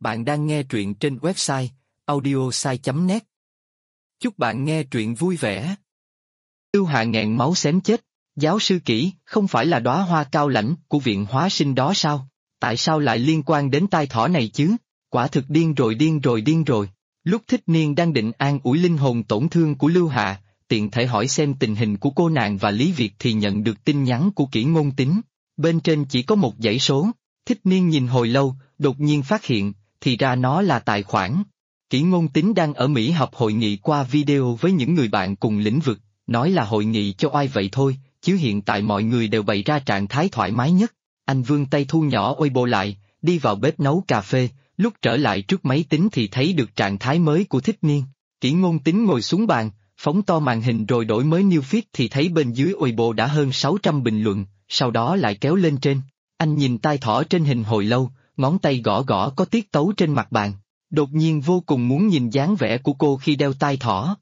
Bạn đang nghe truyện trên website audiosai.net. Chúc bạn nghe truyện vui vẻ. Lưu Hạ nghẹn máu xém chết. Giáo sư Kỷ, không phải là đóa hoa cao lãnh của viện hóa sinh đó sao? Tại sao lại liên quan đến tai thỏ này chứ? Quả thực điên rồi. Lúc Thích Niên đang định an ủi linh hồn tổn thương của Lưu Hạ, tiện thể hỏi xem tình hình của cô nàng và Lý Việt thì nhận được tin nhắn của Kỷ Ngôn Tính. Bên trên chỉ có một dãy số. Thích Niên nhìn hồi lâu, đột nhiên phát hiện, thì ra nó là tài khoản. Kỷ Ngôn Tính đang ở Mỹ họp hội nghị qua video với những người bạn cùng lĩnh vực, nói là hội nghị cho oai vậy thôi, chứ hiện tại mọi người đều bày ra trạng thái thoải mái nhất. Anh vươn tay thu nhỏ Weibo lại, đi vào bếp nấu cà phê, lúc trở lại trước máy tính thì thấy được trạng thái mới của Thích Niên. Kỷ Ngôn Tính ngồi xuống bàn, phóng to màn hình rồi đổi mới new feed thì thấy bên dưới Weibo đã hơn 600 bình luận, sau đó lại kéo lên trên. Anh nhìn tai thỏ trên hình hồi lâu, ngón tay gõ gõ có tiết tấu trên mặt bàn. Đột nhiên vô cùng muốn nhìn dáng vẻ của cô khi đeo tai thỏ.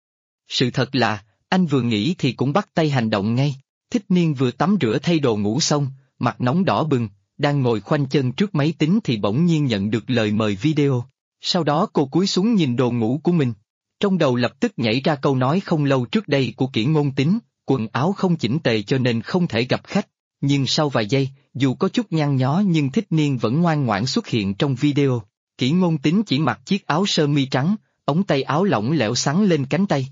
Sự thật là, anh vừa nghĩ thì cũng bắt tay hành động ngay. Thích Niên vừa tắm rửa thay đồ ngủ xong, mặt nóng đỏ bừng, đang ngồi khoanh chân trước máy tính thì bỗng nhiên nhận được lời mời video. Sau đó cô cúi xuống nhìn đồ ngủ của mình. Trong đầu lập tức nhảy ra câu nói không lâu trước đây của Kỷ Ngôn Tính, quần áo không chỉnh tề cho nên không thể gặp khách. Nhưng sau vài giây, dù có chút nhăn nhó nhưng Thích Niên vẫn ngoan ngoãn xuất hiện trong video. Kỷ Ngôn Tính chỉ mặc chiếc áo sơ mi trắng, ống tay áo lỏng lẻo xắn lên cánh tay.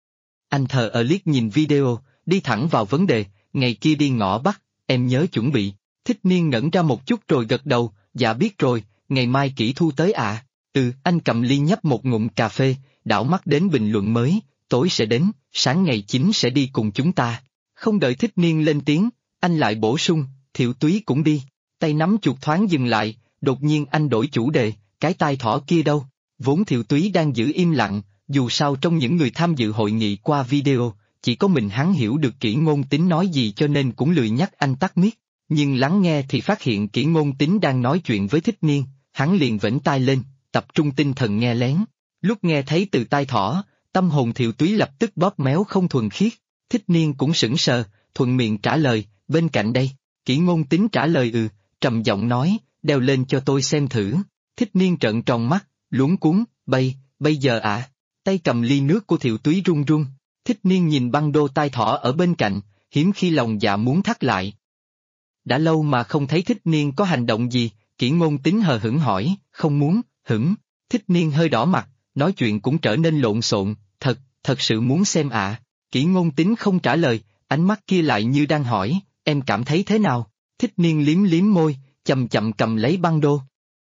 Anh thờ ơ liếc nhìn video, đi thẳng vào vấn đề, ngày kia đi ngõ Bắc, em nhớ chuẩn bị. Thích Niên ngẩn ra một chút rồi gật đầu, dạ biết rồi, ngày mai Kỷ Thu tới à? Anh cầm ly nhấp một ngụm cà phê, đảo mắt đến bình luận mới, tối sẽ đến, sáng ngày 9 sẽ đi cùng chúng ta. Không đợi Thích Niên lên tiếng, anh lại bổ sung, Thiệu Túy cũng đi. Tay nắm chuột thoáng dừng lại, đột nhiên anh đổi chủ đề, cái tai thỏ kia đâu? Vốn Thiệu Túy đang giữ im lặng, dù sao trong những người tham dự hội nghị qua video, chỉ có mình hắn hiểu được Kỷ Ngôn Tính nói gì cho nên cũng lười nhắc anh tắt mic. Nhưng lắng nghe thì phát hiện Kỷ Ngôn Tính đang nói chuyện với Thích Niên, hắn liền vểnh tai lên, tập trung tinh thần nghe lén. Lúc nghe thấy từ tai thỏ, tâm hồn Thiệu Túy lập tức bóp méo không thuần khiết. Thích Niên cũng sững sờ, thuận miệng trả lời, bên cạnh đây. Kỷ Ngôn Tính trả lời trầm giọng nói, đeo lên cho tôi xem thử. Thích Niên trợn tròn mắt, luống cuống, bây giờ ạ? Tay cầm ly nước của Thiệu Túy run run. Thích Niên nhìn băng đô tai thỏ ở bên cạnh, hiếm khi lòng dạ muốn thắt lại. Đã lâu mà không thấy Thích Niên có hành động gì, Kỷ Ngôn Tính hờ hững hỏi, không muốn, hửng. Thích Niên hơi đỏ mặt, nói chuyện cũng trở nên lộn xộn, thật sự muốn xem ạ. Kỷ Ngôn Tính không trả lời, ánh mắt kia lại như đang hỏi, em cảm thấy thế nào? Thích Niên liếm liếm môi, chậm chậm cầm lấy băng đô.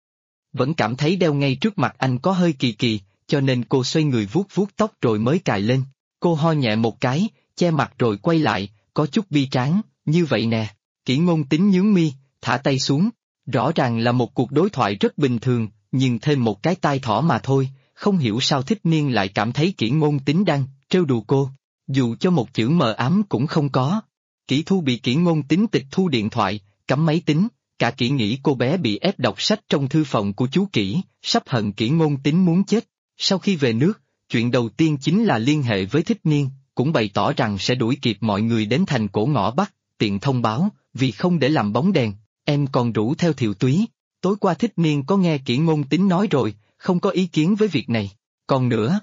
Vẫn cảm thấy đeo ngay trước mặt anh có hơi kỳ kỳ, cho nên cô xoay người vuốt vuốt tóc rồi mới cài lên. Cô ho nhẹ một cái, che mặt rồi quay lại, có chút bi tráng, như vậy nè. Kỷ Ngôn Tính nhướng mi, thả tay xuống. Rõ ràng là một cuộc đối thoại rất bình thường, nhưng thêm một cái tai thỏ mà thôi, không hiểu sao Thích Niên lại cảm thấy Kỷ Ngôn Tính đang trêu đùa cô. Dù cho một chữ mờ ám cũng không có. Kỷ Thu bị Kỷ Ngôn Tính tịch thu điện thoại, cắm máy tính, cả Kỷ nghĩ cô bé bị ép đọc sách trong thư phòng của chú Kỷ, sắp hận Kỷ Ngôn Tính muốn chết. Sau khi về nước, chuyện đầu tiên chính là liên hệ với Thích Niên, cũng bày tỏ rằng sẽ đuổi kịp mọi người đến thành cổ ngõ Bắc, tiện thông báo, vì không để làm bóng đèn, em còn rủ theo Thiệu Túy. Tối qua Thích Niên có nghe Kỷ Ngôn Tính nói rồi, không có ý kiến với việc này. Còn nữa,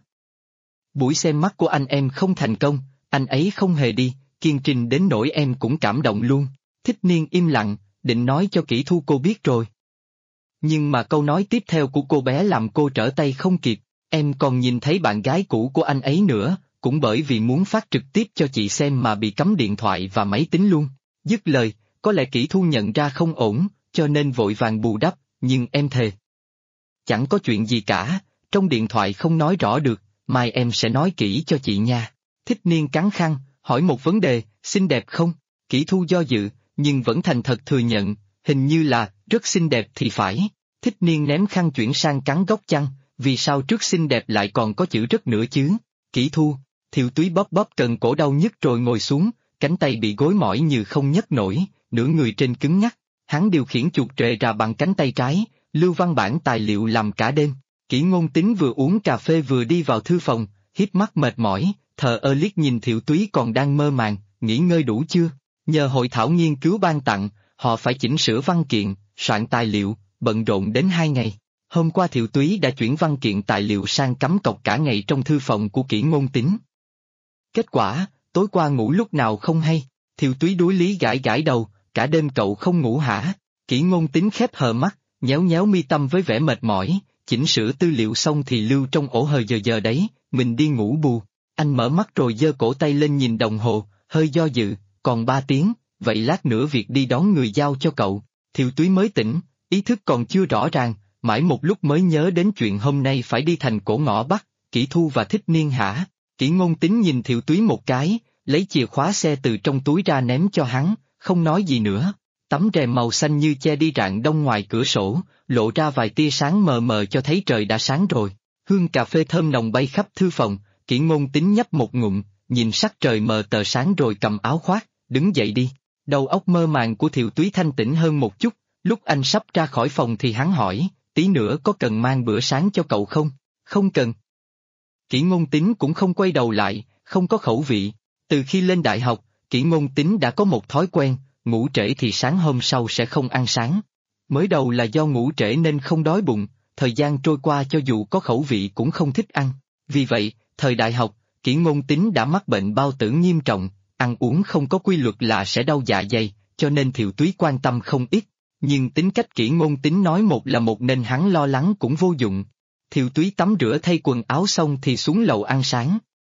buổi xem mắt của anh em không thành công, anh ấy không hề đi, kiên trì đến nỗi em cũng cảm động luôn. Thích Niên im lặng, định nói cho Kỷ Thu cô biết rồi. Nhưng mà câu nói tiếp theo của cô bé làm cô trở tay không kịp, em còn nhìn thấy bạn gái cũ của anh ấy nữa, cũng bởi vì muốn phát trực tiếp cho chị xem mà bị cấm điện thoại và máy tính luôn. Dứt lời, có lẽ Kỷ Thu nhận ra không ổn, cho nên vội vàng bù đắp, nhưng em thề. Chẳng có chuyện gì cả, trong điện thoại không nói rõ được, mai em sẽ nói kỹ cho chị nha. Thích Niên cắn khăn, hỏi một vấn đề, xinh đẹp không? Kỷ Thu do dự, nhưng vẫn thành thật thừa nhận, hình như là, rất xinh đẹp thì phải. Thích Niên ném khăn chuyển sang cắn góc chăn, vì sao trước xinh đẹp lại còn có chữ rất nữa chứ? Kỷ Thu, Thiệu Túy bóp bóp cần cổ đau nhức rồi ngồi xuống, cánh tay bị gối mỏi như không nhấc nổi, nửa người trên cứng nhắc. Hắn điều khiển chuột trệ ra bằng cánh tay trái, lưu văn bản tài liệu làm cả đêm. Kỷ Ngôn Tính vừa uống cà phê vừa đi vào thư phòng, híp mắt mệt mỏi, thờ ơ liếc nhìn Thiệu Túy còn đang mơ màng, nghỉ ngơi đủ chưa? Nhờ hội thảo nghiên cứu ban tặng, họ phải chỉnh sửa văn kiện, soạn tài liệu, bận rộn đến 2 ngày. Hôm qua Thiệu Túy đã chuyển văn kiện tài liệu sang cắm cọc cả ngày trong thư phòng của Kỷ Ngôn Tín. Kết quả, tối qua ngủ lúc nào không hay, Thiệu Túy đuối lý gãi gãi đầu, cả đêm cậu không ngủ hả? Kỷ Ngôn Tín khép hờ mắt, nhéo nhéo mi tâm với vẻ mệt mỏi, chỉnh sửa tư liệu xong thì lưu trong ổ hờ giờ đấy, mình đi ngủ bù. Anh mở mắt rồi giơ cổ tay lên nhìn đồng hồ, hơi do dự, còn 3 tiếng, vậy lát nữa việc đi đón người giao cho cậu. Thiệu Túy mới tỉnh, ý thức còn chưa rõ ràng, mãi một lúc mới nhớ đến chuyện hôm nay phải đi thành cổ ngõ Bắc, Kỷ Thu và Thích Niên hả? Kỷ Ngôn Tín nhìn Thiệu Túy một cái, lấy chìa khóa xe từ trong túi ra ném cho hắn, không nói gì nữa. Tấm rèm màu xanh như che đi rạng đông ngoài cửa sổ, lộ ra vài tia sáng mờ mờ cho thấy trời đã sáng rồi. Hương cà phê thơm nồng bay khắp thư phòng, Kỷ Ngôn Tín nhấp một ngụm, nhìn sắc trời mờ tờ sáng rồi cầm áo khoác, đứng dậy đi. Đầu óc mơ màng của Thiệu Túy thanh tĩnh hơn một chút, lúc anh sắp ra khỏi phòng thì hắn hỏi, tí nữa có cần mang bữa sáng cho cậu không? Không cần. Kỷ Ngôn Tín cũng không quay đầu lại, không có khẩu vị. Từ khi lên đại học, Kỷ Ngôn Tín đã có một thói quen, ngủ trễ thì sáng hôm sau sẽ không ăn sáng. Mới đầu là do ngủ trễ nên không đói bụng, thời gian trôi qua cho dù có khẩu vị cũng không thích ăn. Vì vậy, thời đại học, Kỷ Ngôn Tín đã mắc bệnh bao tử nghiêm trọng, ăn uống không có quy luật là sẽ đau dạ dày, cho nên Thiệu Túy quan tâm không ít. Nhưng tính cách Kỷ Ngôn Tín nói một là một nên hắn lo lắng cũng vô dụng. Thiệu Túy tắm rửa thay quần áo xong thì xuống lầu ăn sáng.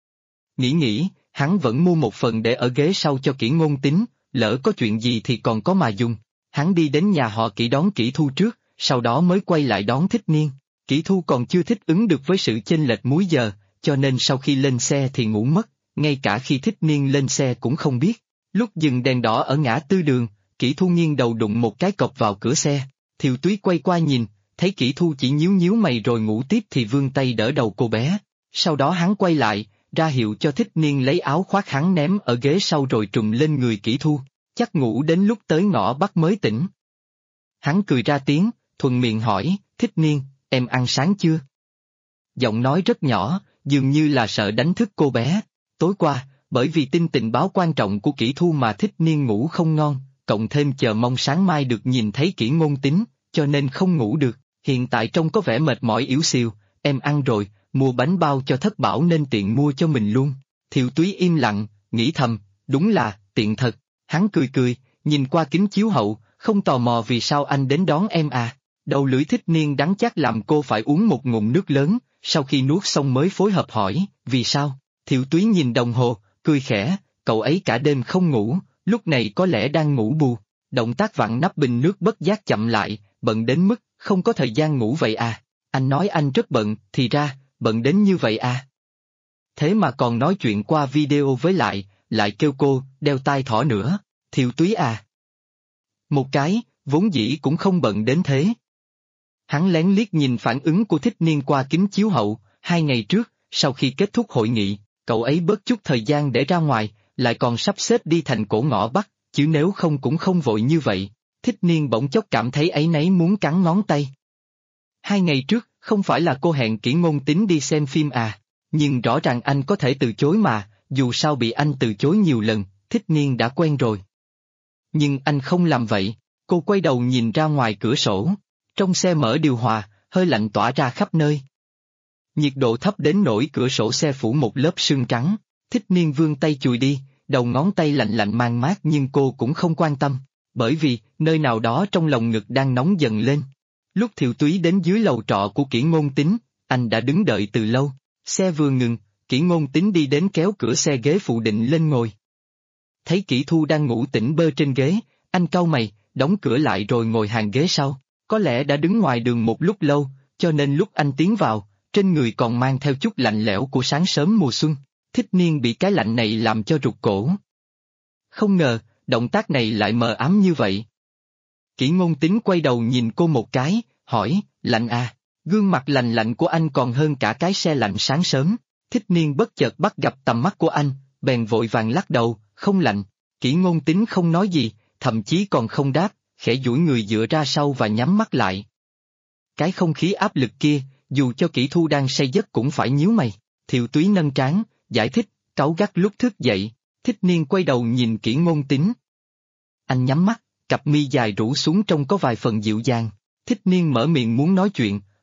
Nghĩ, hắn vẫn mua một phần để ở ghế sau cho Kỷ Ngôn Tín, lỡ có chuyện gì thì còn có mà dùng. Hắn đi đến nhà họ Kỷ đón Kỷ Thu trước, sau đó mới quay lại đón Thích Niên. Kỷ Thu còn chưa thích ứng được với sự chênh lệch múi giờ, cho nên sau khi lên xe thì ngủ mất, ngay cả khi Thích Niên lên xe cũng không biết. Lúc dừng đèn đỏ ở ngã tư đường, Kỷ Thu nghiêng đầu đụng một cái cọc vào cửa xe, Thiệu Túy quay qua nhìn, thấy Kỷ Thu chỉ nhíu nhíu mày rồi ngủ tiếp thì vươn tay đỡ đầu cô bé. Sau đó hắn quay lại, ra hiệu cho Thích Niên lấy áo khoác hắn ném ở ghế sau rồi trùm lên người Kỷ Thu, chắc ngủ đến lúc tới ngõ Bắc mới tỉnh. Hắn cười ra tiếng, thuận miệng hỏi, Thích Niên, em ăn sáng chưa? Giọng nói rất nhỏ, dường như là sợ đánh thức cô bé. Tối qua, bởi vì tin tình báo quan trọng của Kỷ Thu mà Thích Niên ngủ không ngon, cộng thêm chờ mong sáng mai được nhìn thấy Kỷ Ngôn Tín, cho nên không ngủ được, hiện tại trông có vẻ mệt mỏi yếu xìu, em ăn rồi, mua bánh bao cho Thất Bảo nên tiện mua cho mình luôn. Thiệu Túy im lặng, nghĩ thầm, đúng là, tiện thật, hắn cười, nhìn qua kính chiếu hậu, không tò mò vì sao anh đến đón em à. Đầu lưỡi Thích Niên đắng chát làm cô phải uống một ngụm nước lớn, sau khi nuốt xong mới phối hợp hỏi, vì sao? Thiệu Túy nhìn đồng hồ, cười khẽ, cậu ấy cả đêm không ngủ, lúc này có lẽ đang ngủ bù. Động tác vặn nắp bình nước bất giác chậm lại, bận đến mức, không có thời gian ngủ vậy à? Anh nói anh rất bận, thì ra, bận đến như vậy à? Thế mà còn nói chuyện qua video với lại kêu cô, đeo tai thỏ nữa, Thiệu Túy à? Một cái, vốn dĩ cũng không bận đến thế. Hắn lén liếc nhìn phản ứng của Thích Niên qua kính chiếu hậu, 2 ngày trước, sau khi kết thúc hội nghị, cậu ấy bớt chút thời gian để ra ngoài, lại còn sắp xếp đi thành cổ ngõ Bắc, chứ nếu không cũng không vội như vậy. Thích Niên bỗng chốc cảm thấy áy náy muốn cắn ngón tay. 2 ngày trước, không phải là cô hẹn Kỷ Ngôn Tín đi xem phim à, nhưng rõ ràng anh có thể từ chối mà, dù sao bị anh từ chối nhiều lần, Thích Niên đã quen rồi. Nhưng anh không làm vậy, cô quay đầu nhìn ra ngoài cửa sổ, trong xe mở điều hòa, hơi lạnh tỏa ra khắp nơi. Nhiệt độ thấp đến nỗi cửa sổ xe phủ một lớp sương trắng, Thích Niên vươn tay chùi đi, đầu ngón tay lạnh lạnh man mát nhưng cô cũng không quan tâm, bởi vì, nơi nào đó trong lòng ngực đang nóng dần lên. Lúc Thiệu Túy đến dưới lầu trọ của Kỷ Ngôn Tín, anh đã đứng đợi từ lâu, xe vừa ngừng, Kỷ Ngôn Tín đi đến kéo cửa xe ghế phụ định lên ngồi. Thấy Kỷ Thu đang ngủ tỉnh bơ trên ghế, anh cau mày, đóng cửa lại rồi ngồi hàng ghế sau, có lẽ đã đứng ngoài đường một lúc lâu, cho nên lúc anh tiến vào, trên người còn mang theo chút lạnh lẽo của sáng sớm mùa xuân. Thích Niên bị cái lạnh này làm cho rụt cổ. Không ngờ, động tác này lại mờ ám như vậy. Kỷ Ngôn Tín quay đầu nhìn cô một cái, hỏi, lạnh à? Gương mặt lạnh lạnh của anh còn hơn cả cái xe lạnh sáng sớm. Thích Niên bất chợt bắt gặp tầm mắt của anh, bèn vội vàng lắc đầu, không lạnh. Kỷ Ngôn Tín không nói gì, thậm chí còn không đáp, khẽ duỗi người dựa ra sau và nhắm mắt lại. Cái không khí áp lực kia, dù cho Kỷ Thu đang say giấc cũng phải nhíu mày. Thiệu Túy nâng trán, giải thích, cáu gắt lúc thức dậy. Thích Niên quay đầu nhìn Kỷ Ngôn Tín. Anh nhắm mắt, cặp mi dài rũ xuống trông có vài phần dịu dàng. Thích Niên mở miệng muốn nói chuyện,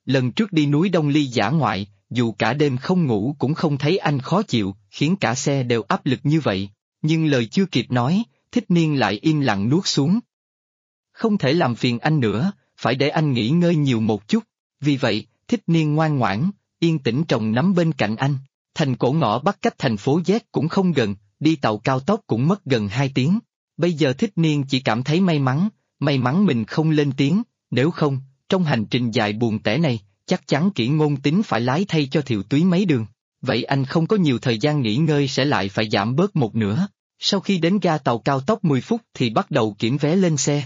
lần trước đi núi Đông Ly dã ngoại, dù cả đêm không ngủ cũng không thấy anh khó chịu, khiến cả xe đều áp lực như vậy. Nhưng lời chưa kịp nói, Thích Niên lại im lặng nuốt xuống. Không thể làm phiền anh nữa, phải để anh nghỉ ngơi nhiều một chút. Vì vậy, Thích Niên ngoan ngoãn, yên tĩnh trồng nắm bên cạnh anh. Thành cổ ngõ Bắc cách thành phố Z cũng không gần, đi tàu cao tốc cũng mất gần 2 tiếng. Bây giờ Thích Niên chỉ cảm thấy may mắn mình không lên tiếng, nếu không, trong hành trình dài buồn tẻ này, chắc chắn Kỷ Ngôn Tính phải lái thay cho Thiệu Túy mấy đường. Vậy anh không có nhiều thời gian nghỉ ngơi sẽ lại phải giảm bớt một nửa. Sau khi đến ga tàu cao tốc 10 phút thì bắt đầu kiểm vé lên xe.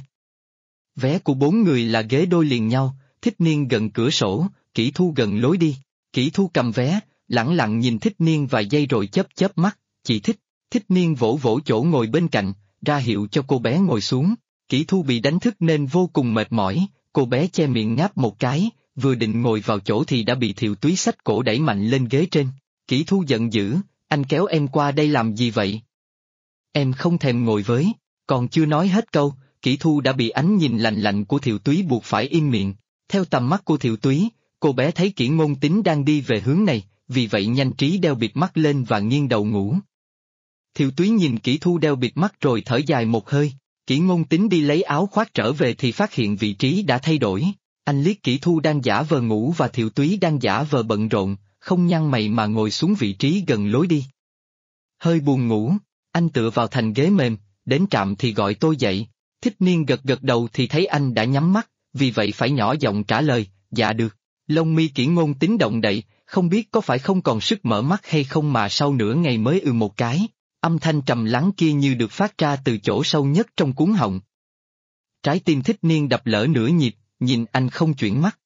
Vé của 4 người là ghế đôi liền nhau, Thích Niên gần cửa sổ, Kỷ Thu gần lối đi. Kỷ Thu cầm vé, lẳng lặng nhìn Thích Niên vài giây rồi chớp chớp mắt, chị thích. Thích Niên vỗ vỗ chỗ ngồi bên cạnh, ra hiệu cho cô bé ngồi xuống. Kỷ Thu bị đánh thức nên vô cùng mệt mỏi, cô bé che miệng ngáp một cái, vừa định ngồi vào chỗ thì đã bị Thiệu Túy xách cổ đẩy mạnh lên ghế trên. Kỷ Thu giận dữ, anh kéo em qua đây làm gì vậy? Em không thèm ngồi với, còn chưa nói hết câu, Kỷ Thu đã bị ánh nhìn lạnh lạnh của Thiệu Túy buộc phải im miệng. Theo tầm mắt của Thiệu Túy, cô bé thấy Kỷ Ngôn Tính đang đi về hướng này, vì vậy nhanh trí đeo bịt mắt lên và nghiêng đầu ngủ. Thiệu Túy nhìn Kỷ Thu đeo bịt mắt rồi thở dài một hơi. Kỷ Ngôn Tính đi lấy áo khoác trở về thì phát hiện vị trí đã thay đổi. Anh liếc Kỷ Thu đang giả vờ ngủ và Thiệu Túy đang giả vờ bận rộn, không nhăn mày mà ngồi xuống vị trí gần lối đi. Hơi buồn ngủ, anh tựa vào thành ghế mềm, đến trạm thì gọi tôi dậy. Thích Niên gật gật đầu thì thấy anh đã nhắm mắt, vì vậy phải nhỏ giọng trả lời, dạ được. Lông mi Kỷ Ngôn Tính động đậy, không biết có phải không còn sức mở mắt hay không mà sau nửa ngày mới một cái. Âm thanh trầm lắng kia như được phát ra từ chỗ sâu nhất trong cuống họng. Trái tim Thích Niên đập lỡ nửa nhịp, nhìn anh không chuyển mắt.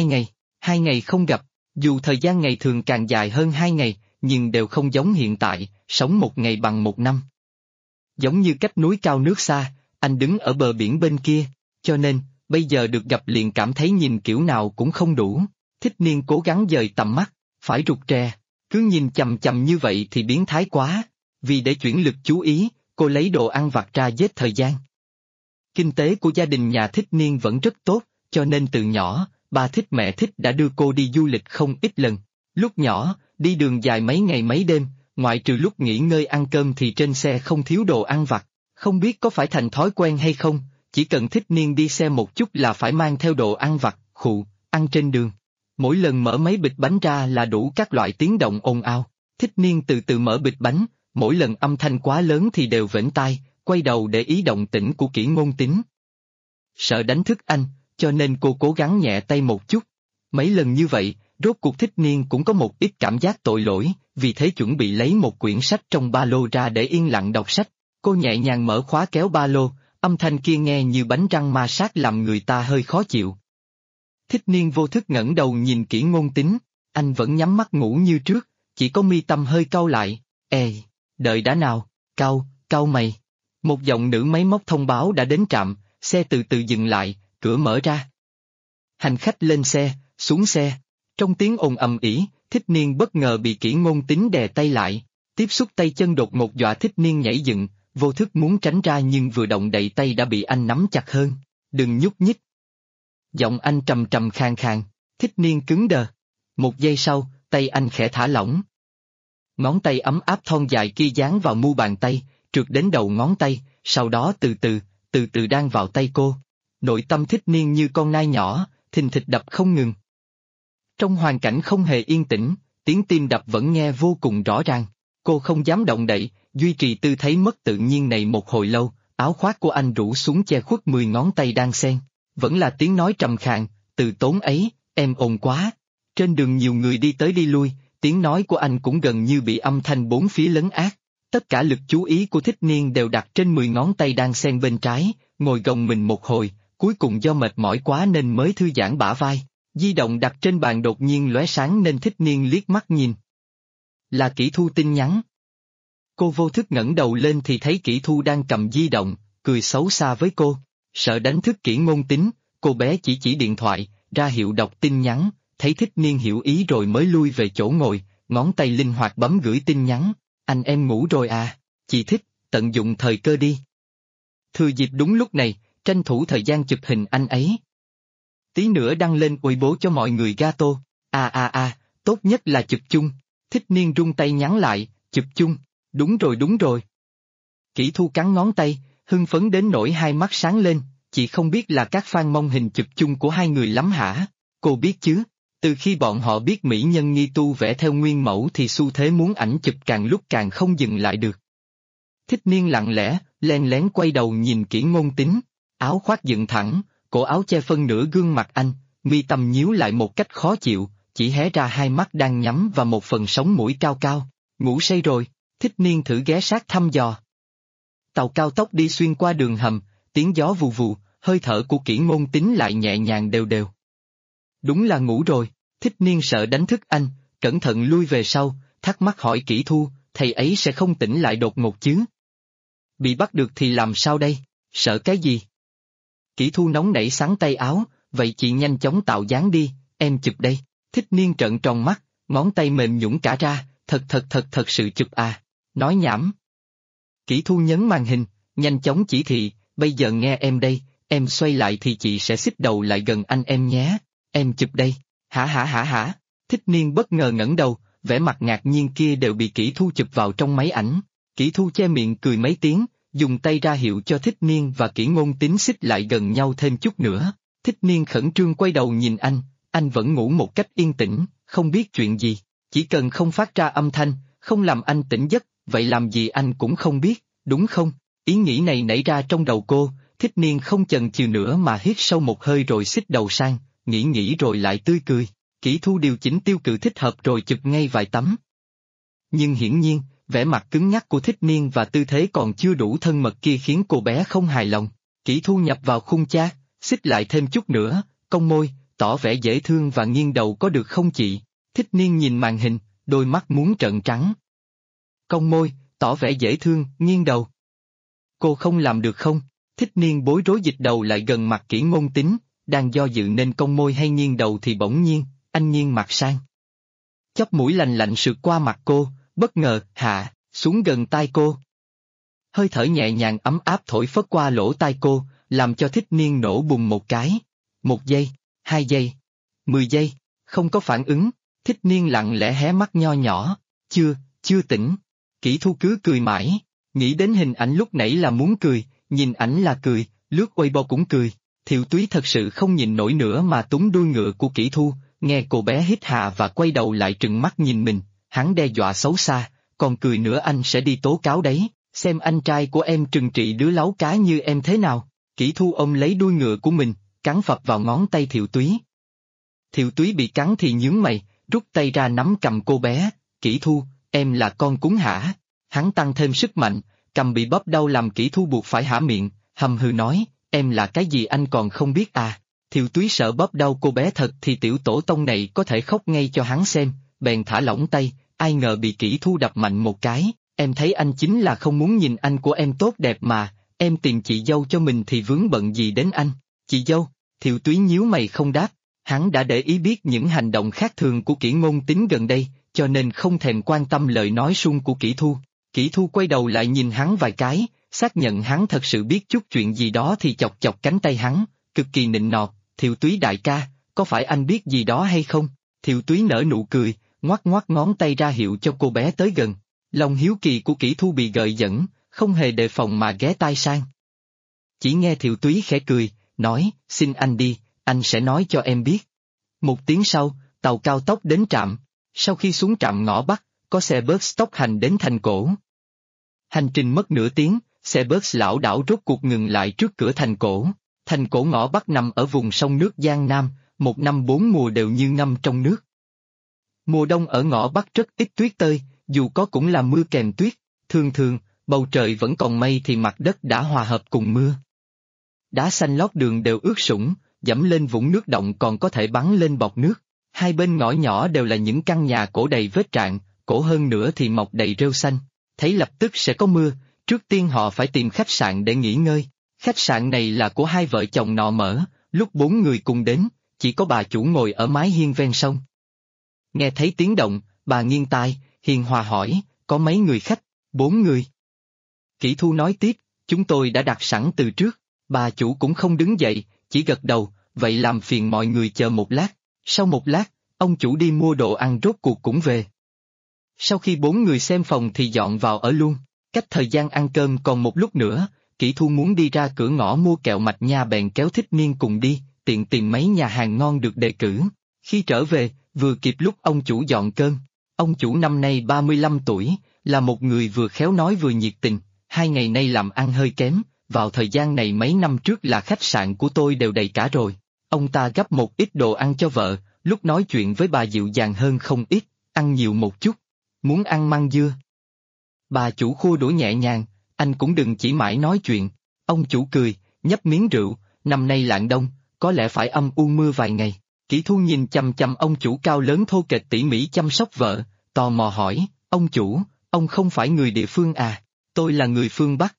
2 ngày không gặp, dù thời gian ngày thường càng dài hơn 2 ngày, nhưng đều không giống hiện tại, sống một ngày bằng một năm. Giống như cách núi cao nước xa, anh đứng ở bờ biển bên kia, cho nên, bây giờ được gặp liền cảm thấy nhìn kiểu nào cũng không đủ. Thích Niên cố gắng dời tầm mắt, phải rụt rè, cứ nhìn chằm chằm như vậy thì biến thái quá. Vì để chuyển lực chú ý, cô lấy đồ ăn vặt ra giết thời gian. Kinh tế của gia đình nhà Thích Niên vẫn rất tốt, cho nên từ nhỏ, ba thích mẹ thích đã đưa cô đi du lịch không ít lần. Lúc nhỏ, đi đường dài mấy ngày mấy đêm, ngoại trừ lúc nghỉ ngơi ăn cơm thì trên xe không thiếu đồ ăn vặt. Không biết có phải thành thói quen hay không, chỉ cần Thích Niên đi xe một chút là phải mang theo đồ ăn vặt, ăn trên đường. Mỗi lần mở mấy bịch bánh ra là đủ các loại tiếng động ồn ào. Thích Niên từ từ mở bịch bánh, mỗi lần âm thanh quá lớn thì đều vểnh tai, quay đầu để ý động tĩnh của Kỷ Ngôn Tính. Sợ đánh thức anh, cho nên cô cố gắng nhẹ tay một chút. Mấy lần như vậy, rốt cuộc Thích Niên cũng có một ít cảm giác tội lỗi, vì thế chuẩn bị lấy một quyển sách trong ba lô ra để yên lặng đọc sách. Cô nhẹ nhàng mở khóa kéo ba lô, âm thanh kia nghe như bánh răng ma sát làm người ta hơi khó chịu. Thích Niên vô thức ngẩng đầu nhìn Kỷ Ngôn Tính, anh vẫn nhắm mắt ngủ như trước, chỉ có mi tâm hơi cau lại. Ê, đợi đã nào, cau mày. Một giọng nữ máy móc thông báo đã đến trạm, xe từ từ dừng lại, cửa mở ra. Hành khách lên xe, xuống xe. Trong tiếng ồn ầm ĩ, Thích Niên bất ngờ bị Kỷ Ngôn Tính đè tay lại. Tiếp xúc tay chân đột ngột dọa Thích Niên nhảy dựng, vô thức muốn tránh ra nhưng vừa động đậy tay đã bị anh nắm chặt hơn. Đừng nhúc nhích. Giọng anh trầm trầm khàn khàn, Thích Niên cứng đờ. Một giây sau, tay anh khẽ thả lỏng. Ngón tay ấm áp thon dài kia dán vào mu bàn tay, trượt đến đầu ngón tay, sau đó từ từ đan vào tay cô. Nội tâm Thích Niên như con nai nhỏ, thình thịch đập không ngừng. Trong hoàn cảnh không hề yên tĩnh, tiếng tim đập vẫn nghe vô cùng rõ ràng. Cô không dám động đậy, duy trì tư thế mất tự nhiên này một hồi lâu, áo khoác của anh rủ xuống che khuất 10 ngón tay đang xen. Vẫn là tiếng nói trầm khàn, từ tốn ấy, em ồn quá. Trên đường nhiều người đi tới đi lui, tiếng nói của anh cũng gần như bị âm thanh bốn phía lấn át. Tất cả lực chú ý của Thích Niên đều đặt trên 10 ngón tay đang xen bên trái, ngồi gồng mình một hồi, cuối cùng do mệt mỏi quá nên mới thư giãn bả vai. Di động đặt trên bàn đột nhiên lóe sáng nên Thích Niên liếc mắt nhìn. Là Kỷ Thu tin nhắn. Cô vô thức ngẩng đầu lên thì thấy Kỷ Thu đang cầm di động, cười xấu xa với cô. Sợ đánh thức Kỷ Ngôn Tính, cô bé chỉ điện thoại, ra hiệu đọc tin nhắn, thấy Thích Niên hiểu ý rồi mới lui về chỗ ngồi, ngón tay linh hoạt bấm gửi tin nhắn. Anh em ngủ rồi à, chị Thích, tận dụng thời cơ đi. Thừa dịp đúng lúc này, tranh thủ thời gian chụp hình anh ấy. tí nữa đăng lên Weibo cho mọi người gato. Tốt nhất là chụp chung. Thích Niên rung tay nhắn lại, chụp chung, đúng rồi. Kỷ Thu cắn ngón tay, hưng phấn đến nỗi hai mắt sáng lên, chị không biết là các fan mong hình chụp chung của hai người lắm hả? Cô biết chứ, từ khi bọn họ biết mỹ nhân nghi tu vẽ theo nguyên mẫu thì xu thế muốn ảnh chụp càng lúc càng không dừng lại được. Thích Niên lặng lẽ, len lén quay đầu nhìn Kỷ Ngôn Tính, áo khoác dựng thẳng, cổ áo che phân nửa gương mặt anh, mi tâm nhíu lại một cách khó chịu, chỉ hé ra hai mắt đang nhắm và một phần sống mũi cao cao. Ngủ say rồi, Thích Niên thử ghé sát thăm dò. Tàu cao tốc đi xuyên qua đường hầm, tiếng gió vù vù, hơi thở của Kỷ Ngôn Tính lại nhẹ nhàng đều đều. Đúng là ngủ rồi, Thích Niên sợ đánh thức anh, cẩn thận lui về sau, thắc mắc hỏi Kỷ Thu, thầy ấy sẽ không tỉnh lại đột ngột chứ? Bị bắt được thì làm sao đây, sợ cái gì? Kỷ Thu nóng nảy xắn tay áo, vậy chị nhanh chóng tạo dáng đi, em chụp đây. Thích Niên trợn tròn mắt, ngón tay mềm nhũn cả ra, thật sự chụp à, nói nhảm. Kỷ Thu nhấn màn hình, nhanh chóng chỉ thị, bây giờ nghe em đây, em xoay lại thì chị sẽ xích đầu lại gần anh em nhé, em chụp đây, hả? Thích Niên bất ngờ ngẩng đầu, vẻ mặt ngạc nhiên kia đều bị Kỷ Thu chụp vào trong máy ảnh. Kỷ Thu che miệng cười mấy tiếng, dùng tay ra hiệu cho Thích Niên và Kỷ Ngôn Tính xích lại gần nhau thêm chút nữa. Thích Niên khẩn trương quay đầu nhìn anh vẫn ngủ một cách yên tĩnh, không biết chuyện gì, chỉ cần không phát ra âm thanh, không làm anh tỉnh giấc, vậy làm gì anh cũng không biết, đúng không? Ý nghĩ này nảy ra trong đầu cô, Thích Niên không chần chừ nữa mà hít sâu một hơi rồi xích đầu sang, nghĩ rồi lại tươi cười. Kỷ Thu điều chỉnh tiêu cự thích hợp rồi chụp ngay vài tấm. Nhưng hiển nhiên, vẻ mặt cứng nhắc của Thích Niên và tư thế còn chưa đủ thân mật kia khiến cô bé không hài lòng. Kỷ Thu nhập vào khung cha, xích lại thêm chút nữa, cong môi, tỏ vẻ dễ thương và nghiêng đầu có được không chị? Thích Niên nhìn màn hình, đôi mắt muốn trợn trắng. Cong môi, tỏ vẻ dễ thương, nghiêng đầu. Cô không làm được không? Thích Niên bối rối dịch đầu lại gần mặt Kỷ Ngôn Tính, đang do dự nên cong môi hay nghiêng đầu thì bỗng nhiên, anh nghiêng mặt sang. Chóp mũi lạnh lạnh sượt qua mặt cô, bất ngờ, hạ, xuống gần tai cô. Hơi thở nhẹ nhàng ấm áp thổi phất qua lỗ tai cô, làm cho Thích Niên nổ bùng một cái. 1 giây, 2 giây, 10 giây, không có phản ứng, Thích Niên lặng lẽ hé mắt nho nhỏ, chưa tỉnh. Kỷ Thu cứ cười mãi, nghĩ đến hình ảnh lúc nãy là muốn cười, nhìn ảnh là cười, lướt Weibo cũng cười. Thiệu Túy thật sự không nhìn nổi nữa mà túm đuôi ngựa của Kỷ Thu, nghe cô bé hít hà và quay đầu lại trừng mắt nhìn mình, hắn đe dọa xấu xa, còn cười nữa anh sẽ đi tố cáo đấy, xem anh trai của em trừng trị đứa láu cá như em thế nào. Kỷ Thu ôm lấy đuôi ngựa của mình, cắn phập vào ngón tay Thiệu Túy. Thiệu Túy bị cắn thì nhướng mày, rút tay ra nắm cầm cô bé, Kỷ Thu, em là con cún hả? Hắn tăng thêm sức mạnh, cầm bị bóp đau làm Kỷ Thu buộc phải há miệng, hầm hừ nói, em là cái gì anh còn không biết à? Thiệu Túy sợ bóp đau cô bé thật thì tiểu tổ tông này có thể khóc ngay cho hắn xem, bèn thả lỏng tay, ai ngờ bị Kỷ Thu đập mạnh một cái, em thấy anh chính là không muốn nhìn anh của em tốt đẹp mà, em tìm chị dâu cho mình thì vướng bận gì đến anh, chị dâu, Thiệu Túy nhíu mày không đáp, hắn đã để ý biết những hành động khác thường của Kỷ Ngôn Tính gần đây, cho nên không thèm quan tâm lời nói suông của Kỷ Thu. Kỷ Thu quay đầu lại nhìn hắn vài cái, xác nhận hắn thật sự biết chút chuyện gì đó thì chọc chọc cánh tay hắn, cực kỳ nịnh nọt, Thiệu Túy đại ca, có phải anh biết gì đó hay không? Thiệu Túy nở nụ cười, ngoắc ngón tay ra hiệu cho cô bé tới gần. Lòng hiếu kỳ của Kỷ Thu bị gợi dẫn, không hề đề phòng mà ghé tai sang. Chỉ nghe Thiệu Túy khẽ cười, nói, xin anh đi, anh sẽ nói cho em biết. 1 tiếng sau, tàu cao tốc đến trạm. Sau khi xuống trạm ngõ Bắc, có xe bus tốc hành đến thành cổ. Hành trình mất nửa tiếng, xe bus lảo đảo rốt cuộc ngừng lại trước cửa thành cổ. Thành cổ ngõ Bắc nằm ở vùng sông nước Giang Nam, 1 năm 4 mùa đều như ngâm trong nước. Mùa đông ở ngõ Bắc rất ít tuyết tơi, dù có cũng là mưa kèm tuyết, thường bầu trời vẫn còn mây thì mặt đất đã hòa hợp cùng mưa. Đá xanh lót đường đều ướt sũng, dẫm lên vũng nước động còn có thể bắn lên bọt nước. Hai bên ngõ nhỏ đều là những căn nhà cổ đầy vết rạn, cổ hơn nữa thì mọc đầy rêu xanh. Thấy lập tức sẽ có mưa, trước tiên họ phải tìm khách sạn để nghỉ ngơi. Khách sạn này là của hai vợ chồng nọ mở, lúc 4 người cùng đến, chỉ có bà chủ ngồi ở mái hiên ven sông. Nghe thấy tiếng động, bà nghiêng tai, hiền hòa hỏi, có mấy người khách? 4 người. Kỷ Thu nói tiếp, chúng tôi đã đặt sẵn từ trước, bà chủ cũng không đứng dậy, chỉ gật đầu, vậy làm phiền mọi người chờ một lát. Sau một lát, ông chủ đi mua đồ ăn rốt cuộc cũng về. Sau khi 4 người xem phòng thì dọn vào ở luôn, cách thời gian ăn cơm còn một lúc nữa, Kỷ Thu muốn đi ra cửa ngõ mua kẹo mạch nha bèn kéo Thích Niên cùng đi, tiện tìm mấy nhà hàng ngon được đề cử. Khi trở về, vừa kịp lúc ông chủ dọn cơm. Ông chủ năm nay 35 tuổi, là một người vừa khéo nói vừa nhiệt tình, 2 ngày nay làm ăn hơi kém, vào thời gian này mấy năm trước là khách sạn của tôi đều đầy cả rồi. Ông ta gấp một ít đồ ăn cho vợ, lúc nói chuyện với bà dịu dàng hơn không ít, ăn nhiều một chút. Muốn ăn măng dưa? Bà chủ khua đũa nhẹ nhàng, anh cũng đừng chỉ mãi nói chuyện. Ông chủ cười, nhấp miếng rượu, năm nay lạng đông, có lẽ phải âm u mưa vài ngày. Kỷ Thu nhìn chằm chằm ông chủ cao lớn thô kệch tỉ mỉ chăm sóc vợ, tò mò hỏi, ông chủ, ông không phải người địa phương à? Tôi là người phương Bắc.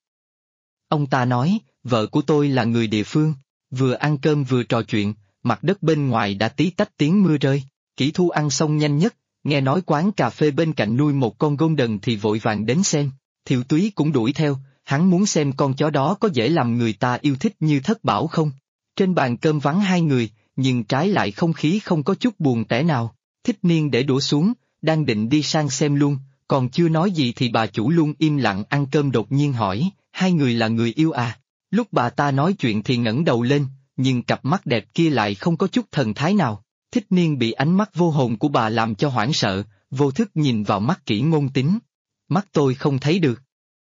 Ông ta nói, vợ của tôi là người địa phương. Vừa ăn cơm vừa trò chuyện, mặt đất bên ngoài đã tí tách tiếng mưa rơi. Kỷ Thu ăn xong nhanh nhất, nghe nói quán cà phê bên cạnh nuôi một con golden thì vội vàng đến xem. Thiệu Túy cũng đuổi theo, hắn muốn xem con chó đó có dễ làm người ta yêu thích như Thất Bảo không. Trên bàn cơm vắng 2 người, nhưng trái lại không khí không có chút buồn tẻ nào. Thích Niên để đũa xuống, đang định đi sang xem luôn, còn chưa nói gì thì bà chủ luôn im lặng ăn cơm đột nhiên hỏi, 2 người là người yêu à? Lúc bà ta nói chuyện thì ngẩng đầu lên, nhưng cặp mắt đẹp kia lại không có chút thần thái nào. Thích Niên bị ánh mắt vô hồn của bà làm cho hoảng sợ, vô thức nhìn vào mắt Kỷ Ngôn Tính. Mắt tôi không thấy được.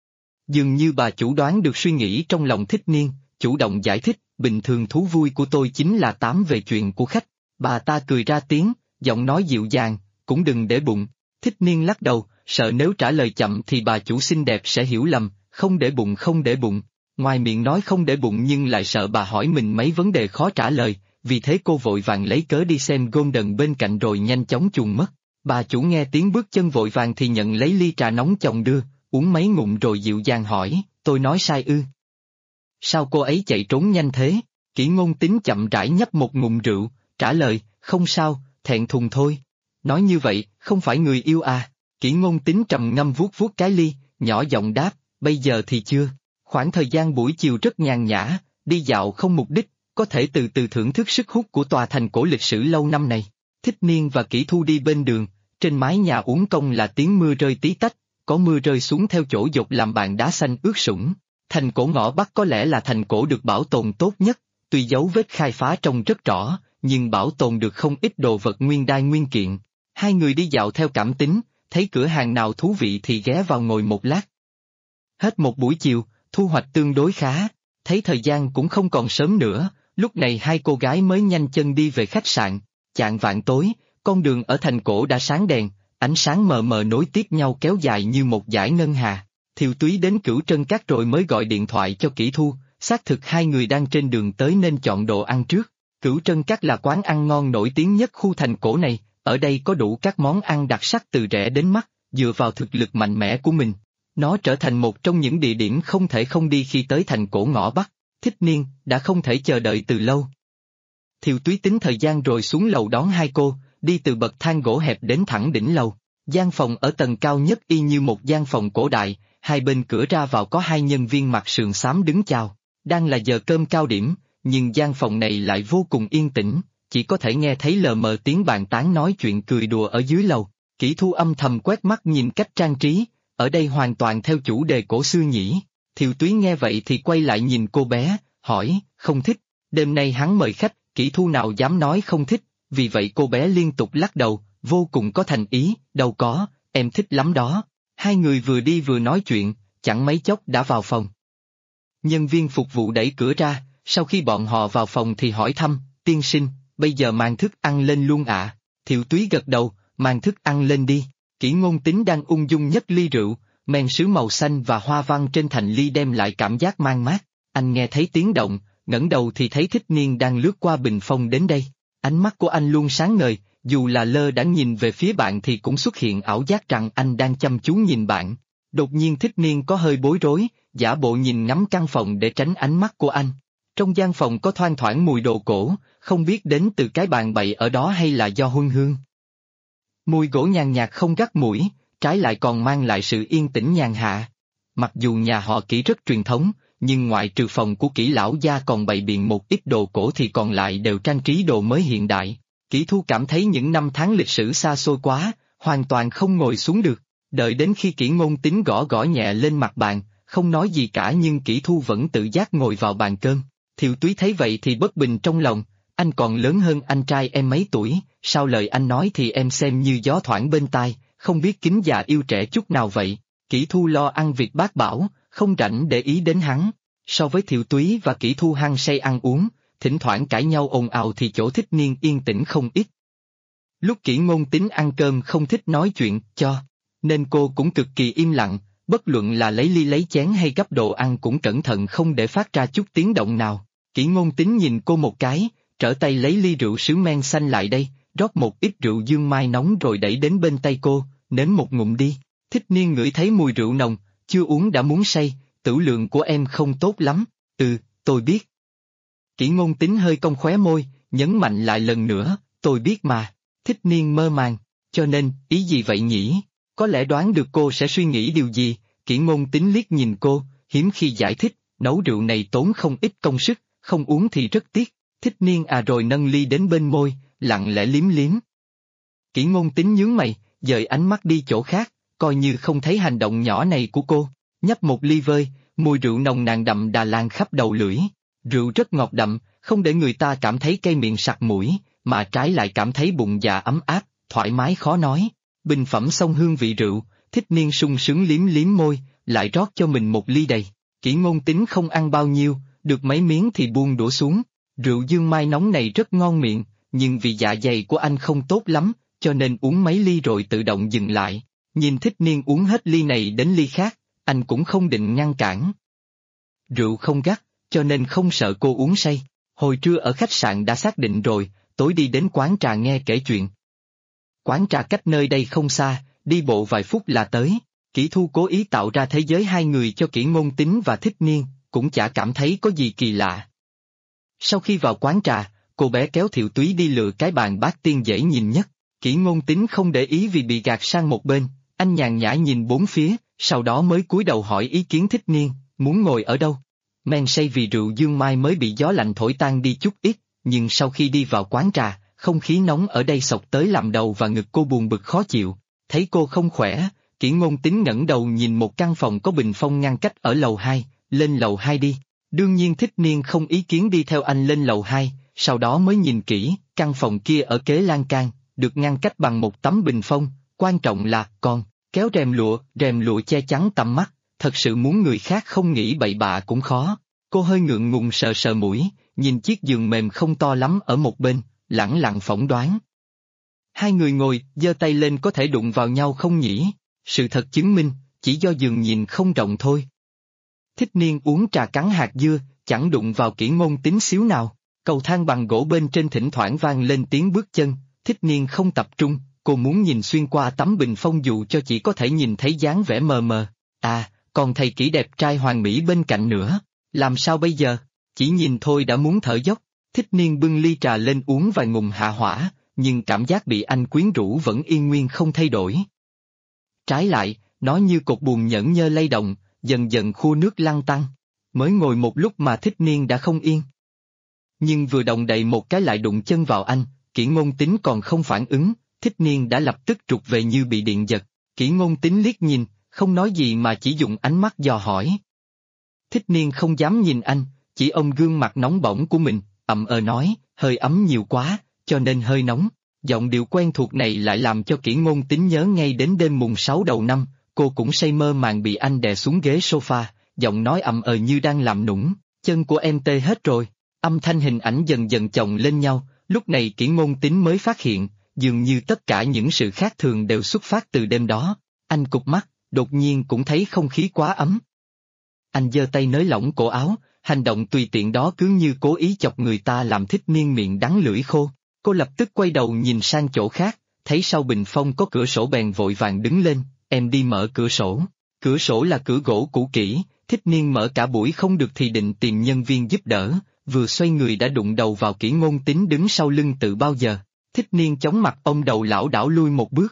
Dường như bà chủ đoán được suy nghĩ trong lòng Thích Niên, chủ động giải thích, bình thường thú vui của tôi chính là tám về chuyện của khách. Bà ta cười ra tiếng, giọng nói dịu dàng, cũng đừng để bụng. Thích Niên lắc đầu, sợ nếu trả lời chậm thì bà chủ xinh đẹp sẽ hiểu lầm, không để bụng không để bụng. Ngoài miệng nói không để bụng nhưng lại sợ bà hỏi mình mấy vấn đề khó trả lời, vì thế cô vội vàng lấy cớ đi xem golden bên cạnh rồi nhanh chóng chuồn mất. Bà chủ nghe tiếng bước chân vội vàng thì nhận lấy ly trà nóng chồng đưa, uống mấy ngụm rồi dịu dàng hỏi, tôi nói sai ư? Sao cô ấy chạy trốn nhanh thế? Kỷ Ngôn Tính chậm rãi nhấp một ngụm rượu, trả lời, không sao, thẹn thùng thôi. Nói như vậy, không phải người yêu à? Kỷ Ngôn Tính trầm ngâm vuốt vuốt cái ly, nhỏ giọng đáp, bây giờ thì chưa. Khoảng thời gian buổi chiều rất nhàn nhã, đi dạo không mục đích, có thể từ từ thưởng thức sức hút của tòa thành cổ lịch sử lâu năm này. Thích Niên và Kỷ Thu đi bên đường, trên mái nhà uốn cong là tiếng mưa rơi tí tách, có mưa rơi xuống theo chỗ dột làm bàn đá xanh ướt sũng. Thành cổ ngõ Bắc có lẽ là thành cổ được bảo tồn tốt nhất, tuy dấu vết khai phá trông rất rõ, nhưng bảo tồn được không ít đồ vật nguyên đai nguyên kiện. 2 người đi dạo theo cảm tính, thấy cửa hàng nào thú vị thì ghé vào ngồi một lát. Hết một buổi chiều, thu hoạch tương đối khá, thấy thời gian cũng không còn sớm nữa, lúc này 2 cô gái mới nhanh chân đi về khách sạn. Chạng vạng tối, con đường ở thành cổ đã sáng đèn, ánh sáng mờ mờ nối tiếp nhau kéo dài như một dải ngân hà. Thiệu Túy đến Cửu Trân Các rồi mới gọi điện thoại cho Kỷ Thu, xác thực 2 người đang trên đường tới nên chọn đồ ăn trước. Cửu Trân Các là quán ăn ngon nổi tiếng nhất khu thành cổ này, ở đây có đủ các món ăn đặc sắc từ rẻ đến mắc, dựa vào thực lực mạnh mẽ của mình. Nó trở thành một trong những địa điểm không thể không đi khi tới thành cổ ngõ Bắc. Thích Niên đã không thể chờ đợi từ lâu. Thiệu Túy tính thời gian rồi xuống lầu đón 2 cô, đi từ bậc thang gỗ hẹp đến thẳng đỉnh lầu. Gian phòng ở tầng cao nhất y như một gian phòng cổ đại, 2 bên cửa ra vào có 2 nhân viên mặc sườn xám đứng chào. Đang là giờ cơm cao điểm, nhưng gian phòng này lại vô cùng yên tĩnh, chỉ có thể nghe thấy lờ mờ tiếng bàn tán nói chuyện cười đùa ở dưới lầu. Kỷ Thu âm thầm quét mắt nhìn cách trang trí, ở đây hoàn toàn theo chủ đề cổ xưa nhỉ. Thiệu Túy nghe vậy thì quay lại nhìn cô bé, hỏi, không thích. Đêm nay hắn mời khách, Kỷ Thu nào dám nói không thích, vì vậy cô bé liên tục lắc đầu, vô cùng có thành ý, đâu có, em thích lắm đó. 2 người vừa đi vừa nói chuyện, chẳng mấy chốc đã vào phòng. Nhân viên phục vụ đẩy cửa ra, sau khi bọn họ vào phòng thì hỏi thăm, tiên sinh, bây giờ mang thức ăn lên luôn ạ? Thiệu Túy gật đầu, mang thức ăn lên đi. Kỷ Ngôn Tính đang ung dung nhấc ly rượu, men sứ màu xanh và hoa văn trên thành ly đem lại cảm giác man mát. Anh nghe thấy tiếng động, ngẩng đầu thì thấy Thích Niên đang lướt qua bình phong đến đây. Ánh mắt của anh luôn sáng ngời, dù là lơ đãng nhìn về phía bạn thì cũng xuất hiện ảo giác rằng anh đang chăm chú nhìn bạn. Đột nhiên Thích Niên có hơi bối rối, giả bộ nhìn ngắm căn phòng để tránh ánh mắt của anh. Trong gian phòng có thoang thoảng mùi đồ cổ, không biết đến từ cái bàn bậy ở đó hay là do huân hương. Mùi gỗ nhàn nhạt không gắt mũi, trái lại còn mang lại sự yên tĩnh nhàn hạ. Mặc dù nhà họ Kỷ rất truyền thống, nhưng ngoại trừ phòng của Kỷ lão gia còn bày biện một ít đồ cổ thì còn lại đều trang trí đồ mới hiện đại. Kỷ Thu cảm thấy những năm tháng lịch sử xa xôi quá, hoàn toàn không ngồi xuống được. Đợi đến khi Kỷ Ngôn Tính gõ gõ nhẹ lên mặt bàn, không nói gì cả nhưng Kỷ Thu vẫn tự giác ngồi vào bàn cơm. Thiệu Túy thấy vậy thì bất bình trong lòng, anh còn lớn hơn anh trai em mấy tuổi, sao lời anh nói thì em xem như gió thoảng bên tai, không biết kính già yêu trẻ chút nào vậy. Kỷ Thu lo ăn việc bác bảo, không rảnh để ý đến hắn. So với Thiệu Túy và Kỷ Thu hăng say ăn uống, thỉnh thoảng cãi nhau ồn ào thì chỗ Thích Niên yên tĩnh không ít. Lúc Kỷ Ngôn Tính ăn cơm không thích nói chuyện, nên cô cũng cực kỳ im lặng, bất luận là lấy ly lấy chén hay gắp đồ ăn cũng cẩn thận không để phát ra chút tiếng động nào. Kỷ Ngôn Tính nhìn cô một cái, trở tay lấy ly rượu sứ men xanh lại đây, rót một ít rượu dương mai nóng rồi đẩy đến bên tay cô, nếm một ngụm đi. Thích Niên ngửi thấy mùi rượu nồng, chưa uống đã muốn say, tửu lượng của em không tốt lắm. Tôi biết. Kỷ Ngôn Tính hơi cong khóe môi, nhấn mạnh lại lần nữa, tôi biết mà. Thích Niên mơ màng, cho nên, ý gì vậy nhỉ? Có lẽ đoán được cô sẽ suy nghĩ điều gì, Kỷ Ngôn Tính liếc nhìn cô, hiếm khi giải thích, nấu rượu này tốn không ít công sức, không uống thì rất tiếc. Thích Niên rồi nâng ly đến bên môi, lặng lẽ liếm liếm. Kỷ Ngôn Tính nhướng mày, dời ánh mắt đi chỗ khác, coi như không thấy hành động nhỏ này của cô, nhấp một ly vơi, mùi rượu nồng nàn đậm đà lan khắp đầu lưỡi. Rượu rất ngọt đậm, không để người ta cảm thấy cay miệng sặc mũi, mà trái lại cảm thấy bụng dạ ấm áp, thoải mái khó nói. Bình phẩm xong hương vị rượu, Thích Niên sung sướng liếm liếm môi, lại rót cho mình một ly đầy. Kỷ Ngôn Tính không ăn bao nhiêu, được mấy miếng thì buông đũa xuống. Rượu dương mai nóng này rất ngon miệng, nhưng vì dạ dày của anh không tốt lắm, cho nên uống mấy ly rồi tự động dừng lại. Nhìn Thích Niên uống hết ly này đến ly khác, anh cũng không định ngăn cản. Rượu không gắt, cho nên không sợ cô uống say. Hồi trưa ở khách sạn đã xác định rồi, tối đi đến quán trà nghe kể chuyện. Quán trà cách nơi đây không xa, đi bộ vài phút là tới. Kỷ Thu cố ý tạo ra thế giới hai người cho Kỷ Ngôn Tính và Thích Niên, cũng chả cảm thấy có gì kỳ lạ. Sau khi vào quán trà, cô bé kéo Thiệu Túy đi lựa cái bàn bát tiên dễ nhìn nhất. Kỷ Ngôn Tính không để ý vì bị gạt sang một bên, anh nhàn nhã nhìn bốn phía, sau đó mới cúi đầu hỏi ý kiến Thích Niên, muốn ngồi ở đâu. Men say vì rượu dương mai mới bị gió lạnh thổi tan đi chút ít, nhưng sau khi đi vào quán trà, không khí nóng ở đây xộc tới làm đầu và ngực cô buồn bực khó chịu. Thấy cô không khỏe, Kỷ Ngôn Tính ngẩng đầu nhìn một căn phòng có bình phong ngăn cách ở lầu 2, lên lầu 2 đi. Đương nhiên Thích Niên không ý kiến đi theo anh lên lầu 2, sau đó mới nhìn kỹ, căn phòng kia ở kế lan can, được ngăn cách bằng một tấm bình phong, quan trọng là còn kéo rèm lụa che chắn tầm mắt, thật sự muốn người khác không nghĩ bậy bạ cũng khó. Cô hơi ngượng ngùng sờ sờ mũi, nhìn chiếc giường mềm không to lắm ở một bên, lẳng lặng phỏng đoán. Hai người ngồi, giơ tay lên có thể đụng vào nhau không nhỉ? Sự thật chứng minh, chỉ do giường nhìn không rộng thôi. Thích Niên uống trà cắn hạt dưa, chẳng đụng vào Kỷ Ngôn Tính xíu nào. Cầu thang bằng gỗ bên trên thỉnh thoảng vang lên tiếng bước chân, Thích Niên không tập trung, cô muốn nhìn xuyên qua tấm bình phong dù cho chỉ có thể nhìn thấy dáng vẻ mờ mờ. Còn thầy Kỷ đẹp trai hoàn mỹ bên cạnh nữa, làm sao bây giờ? Chỉ nhìn thôi đã muốn thở dốc. Thích Niên bưng ly trà lên uống vài ngụm hạ hỏa, nhưng cảm giác bị anh quyến rũ vẫn yên nguyên không thay đổi. Trái lại, nó như cột buồm nhởn nhơ lay động, dần dần khua nước lăn tăn. Mới ngồi một lúc mà Thích Niên đã không yên. Nhưng vừa động đậy một cái lại đụng chân vào anh, Kỷ Ngôn Tính còn không phản ứng, Thích Niên đã lập tức trục về như bị điện giật. Kỷ Ngôn Tính liếc nhìn, không nói gì mà chỉ dùng ánh mắt dò hỏi. Thích Niên không dám nhìn anh, chỉ ôm gương mặt nóng bỏng của mình, nói, hơi ấm nhiều quá, cho nên hơi nóng. Giọng điệu quen thuộc này lại làm cho Kỷ Ngôn Tính nhớ ngay đến đêm mùng 6 đầu năm, cô cũng say mơ màng bị anh đè xuống ghế sofa, giọng nói như đang làm nũng, chân của em tê hết rồi. Âm thanh hình ảnh dần dần chồng lên nhau, lúc này Kỷ Ngôn Tính mới phát hiện, dường như tất cả những sự khác thường đều xuất phát từ đêm đó. Anh cụp mắt, đột nhiên cũng thấy không khí quá ấm. Anh giơ tay nới lỏng cổ áo, hành động tùy tiện đó cứ như cố ý chọc người ta làm Thích Niên miệng đắng lưỡi khô. Cô lập tức quay đầu nhìn sang chỗ khác, thấy sau bình phong có cửa sổ bèn vội vàng đứng lên, em đi mở cửa sổ. Cửa sổ là cửa gỗ cũ kỹ, Thích Niên mở cả buổi không được thì định tìm nhân viên giúp đỡ, vừa xoay người đã đụng đầu vào Kỷ Ngôn Tính đứng sau lưng từ bao giờ. Thích Niên chóng mặt ôm đầu lảo đảo lui một bước.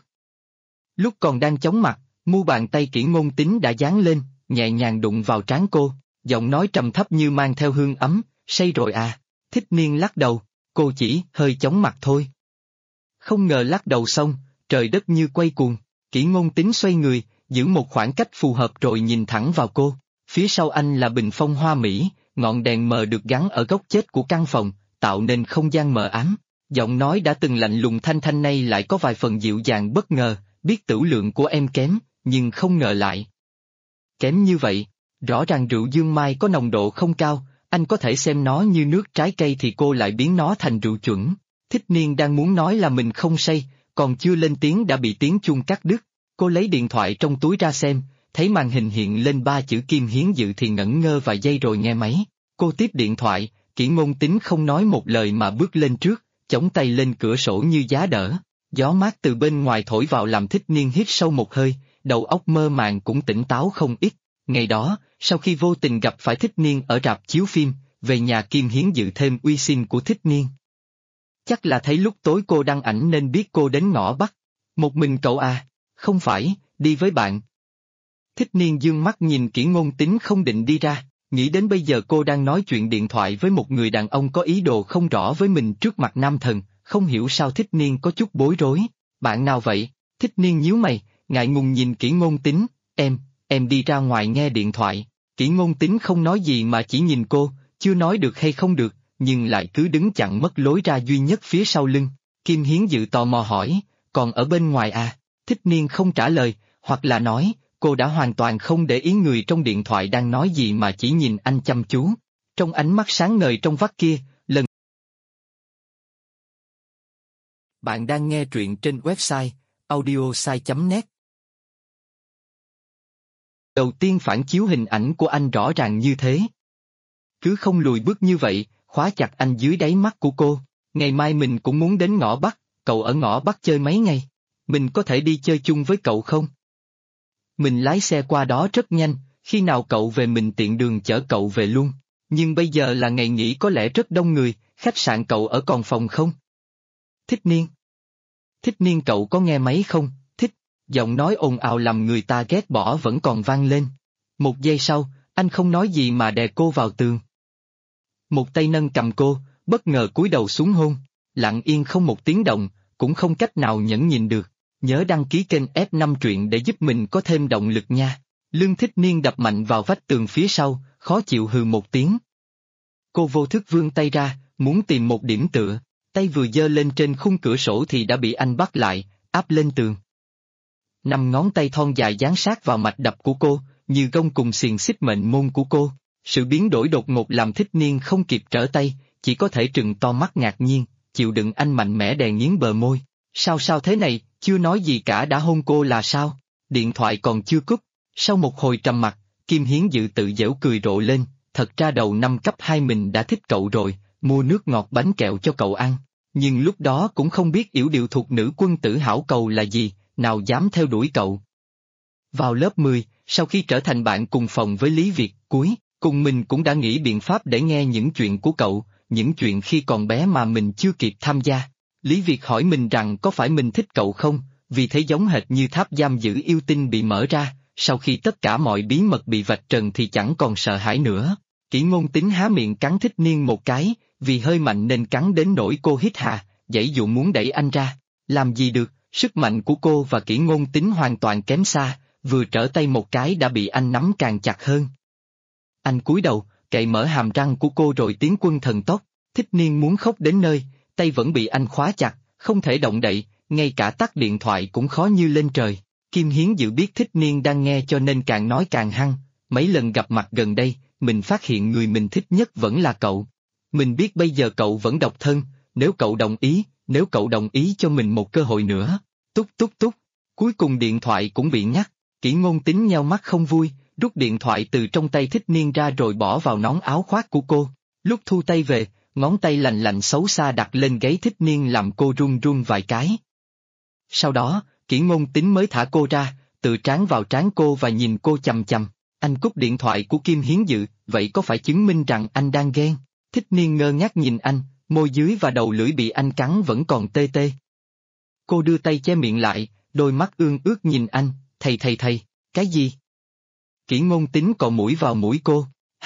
Lúc còn đang chóng mặt, mu bàn tay Kỷ Ngôn Tính đã giáng lên, nhẹ nhàng đụng vào trán cô, giọng nói trầm thấp như mang theo hương ấm, say rồi à? Thích Niên lắc đầu, cô chỉ hơi chóng mặt thôi. Không ngờ lắc đầu xong, trời đất như quay cuồng, Kỷ Ngôn Tính xoay người, giữ một khoảng cách phù hợp rồi nhìn thẳng vào cô. Phía sau anh là bình phong hoa mỹ, ngọn đèn mờ được gắn ở góc chết của căn phòng, tạo nên không gian mờ ám. Giọng nói đã từng lạnh lùng thanh thanh nay lại có vài phần dịu dàng bất ngờ, biết tửu lượng của em kém, nhưng không ngờ lại kém như vậy. Rõ ràng rượu dương mai có nồng độ không cao, anh có thể xem nó như nước trái cây thì cô lại biến nó thành rượu chuẩn. Thích Niên đang muốn nói là mình không say, còn chưa lên tiếng đã bị tiếng chuông cắt đứt. Cô lấy điện thoại trong túi ra xem, thấy màn hình hiện lên 3 chữ Kim Hiến Dự thì ngẩn ngơ vài giây rồi nghe máy. Cô tiếp điện thoại, Kỷ Ngôn Tính không nói một lời mà bước lên trước, chống tay lên cửa sổ như giá đỡ. Gió mát từ bên ngoài thổi vào làm Thích Niên hít sâu một hơi, đầu óc mơ màng cũng tỉnh táo không ít. Ngày đó, sau khi vô tình gặp phải Thích Niên ở rạp chiếu phim, về nhà Kim Hiến Dự thêm uy xin của Thích Niên. Chắc là thấy lúc tối cô đăng ảnh nên biết cô đến ngõ Bắc. Một mình cậu à? Không phải, đi với bạn. Thích Niên dương mắt nhìn Kỷ Ngôn Tính không định đi ra, nghĩ đến bây giờ cô đang nói chuyện điện thoại với một người đàn ông có ý đồ không rõ với mình trước mặt nam thần, không hiểu sao Thích Niên có chút bối rối. Bạn nào vậy? Thích Niên nhíu mày, ngại ngùng nhìn Kỷ Ngôn Tính, em đi ra ngoài nghe điện thoại. Kỷ Ngôn Tính không nói gì mà chỉ nhìn cô, chưa nói được hay không được, nhưng lại cứ đứng chặn mất lối ra duy nhất phía sau lưng. Kim Hiến Dự tò mò hỏi, còn ở bên ngoài à? Thích Niên không trả lời, hoặc là nói, cô đã hoàn toàn không để ý người trong điện thoại đang nói gì mà chỉ nhìn anh chăm chú. Trong ánh mắt sáng ngời trong vắt kia, lần. Bạn đang nghe truyện trên website audiosai.net. Đầu tiên phản chiếu hình ảnh của anh rõ ràng như thế. Cứ không lùi bước như vậy, khóa chặt anh dưới đáy mắt của cô. Ngày mai mình cũng muốn đến ngõ Bắc, cậu ở ngõ Bắc chơi mấy ngày. Mình có thể đi chơi chung với cậu không? Mình lái xe qua đó rất nhanh, khi nào cậu về mình tiện đường chở cậu về luôn. Nhưng bây giờ là ngày nghỉ có lẽ rất đông người, khách sạn cậu ở còn phòng không? Thích Niên. Thích Niên cậu có nghe máy không? Thích. Giọng nói ồn ào làm người ta ghét bỏ vẫn còn vang lên. Một giây sau, anh không nói gì mà đè cô vào tường. Một tay nâng cầm cô, bất ngờ cúi đầu xuống hôn, lặng yên không một tiếng động, cũng không cách nào nhẫn nhịn được. Nhớ đăng ký kênh F5 truyện để giúp mình có thêm động lực nha. Lưng Thích Niên đập mạnh vào vách tường phía sau, khó chịu hừ một tiếng. Cô vô thức vươn tay ra, muốn tìm một điểm tựa, tay vừa giơ lên trên khung cửa sổ thì đã bị anh bắt lại, áp lên tường. 5 ngón tay thon dài dán sát vào mạch đập của cô, như gông cùng xiềng xích mệnh môn của cô. Sự biến đổi đột ngột làm Thích Niên không kịp trở tay, chỉ có thể trừng to mắt ngạc nhiên, chịu đựng anh mạnh mẽ đè nghiến bờ môi. Sao thế này, chưa nói gì cả đã hôn cô là sao? Điện thoại còn chưa cúp. Sau một hồi trầm mặc, Kim Hiến Dự tự giễu cười rộ lên, thật ra đầu năm cấp 2 mình đã thích cậu rồi, mua nước ngọt bánh kẹo cho cậu ăn. Nhưng lúc đó cũng không biết yểu điệu thuộc nữ quân tử hảo cầu là gì, nào dám theo đuổi cậu. Vào lớp 10, sau khi trở thành bạn cùng phòng với Lý Việt, cuối cùng mình cũng đã nghĩ biện pháp để nghe những chuyện của cậu, những chuyện khi còn bé mà mình chưa kịp tham gia. Lý Việt hỏi mình rằng có phải mình thích cậu không, vì thấy giống hệt như tháp giam giữ yêu tinh bị mở ra, sau khi tất cả mọi bí mật bị vạch trần thì chẳng còn sợ hãi nữa. Kỷ Ngôn Tính há miệng cắn Thích Niên một cái, vì hơi mạnh nên cắn đến nỗi cô hít hà, giãy dụ muốn đẩy anh ra. Làm gì được, sức mạnh của cô và Kỷ Ngôn Tính hoàn toàn kém xa, vừa trở tay một cái đã bị anh nắm càng chặt hơn. Anh cúi đầu, cậy mở hàm răng của cô rồi tiến quân thần tốc. Thích Niên muốn khóc đến nơi, tay vẫn bị anh khóa chặt, không thể động đậy, ngay cả tắt điện thoại cũng khó như lên trời. Kim Hiến Dự biết Thích Niên đang nghe cho nên càng nói càng hăng, mấy lần gặp mặt gần đây, mình phát hiện người mình thích nhất vẫn là cậu. Mình biết bây giờ cậu vẫn độc thân, nếu cậu đồng ý cho mình một cơ hội nữa. Túc. Cuối cùng điện thoại cũng bị ngắt, Kỷ Ngôn Tính nheo mắt không vui, rút điện thoại từ trong tay Thích Niên ra rồi bỏ vào nón áo khoác của cô. Lúc thu tay về, ngón tay lạnh lạnh xấu xa đặt lên gáy Thích Niên làm cô run run vài cái. Sau đó, Kỷ Ngôn Tính mới thả cô ra, tự trán vào trán cô và nhìn cô chằm chằm. Anh cúp điện thoại của Kim Hiến Dự, vậy có phải chứng minh rằng anh đang ghen? Thích Niên ngơ ngác nhìn anh, môi dưới và đầu lưỡi bị anh cắn vẫn còn tê tê. Cô đưa tay che miệng lại, đôi mắt ương ướt nhìn anh, thầy, cái gì? Kỷ Ngôn Tính cọ mũi vào mũi cô,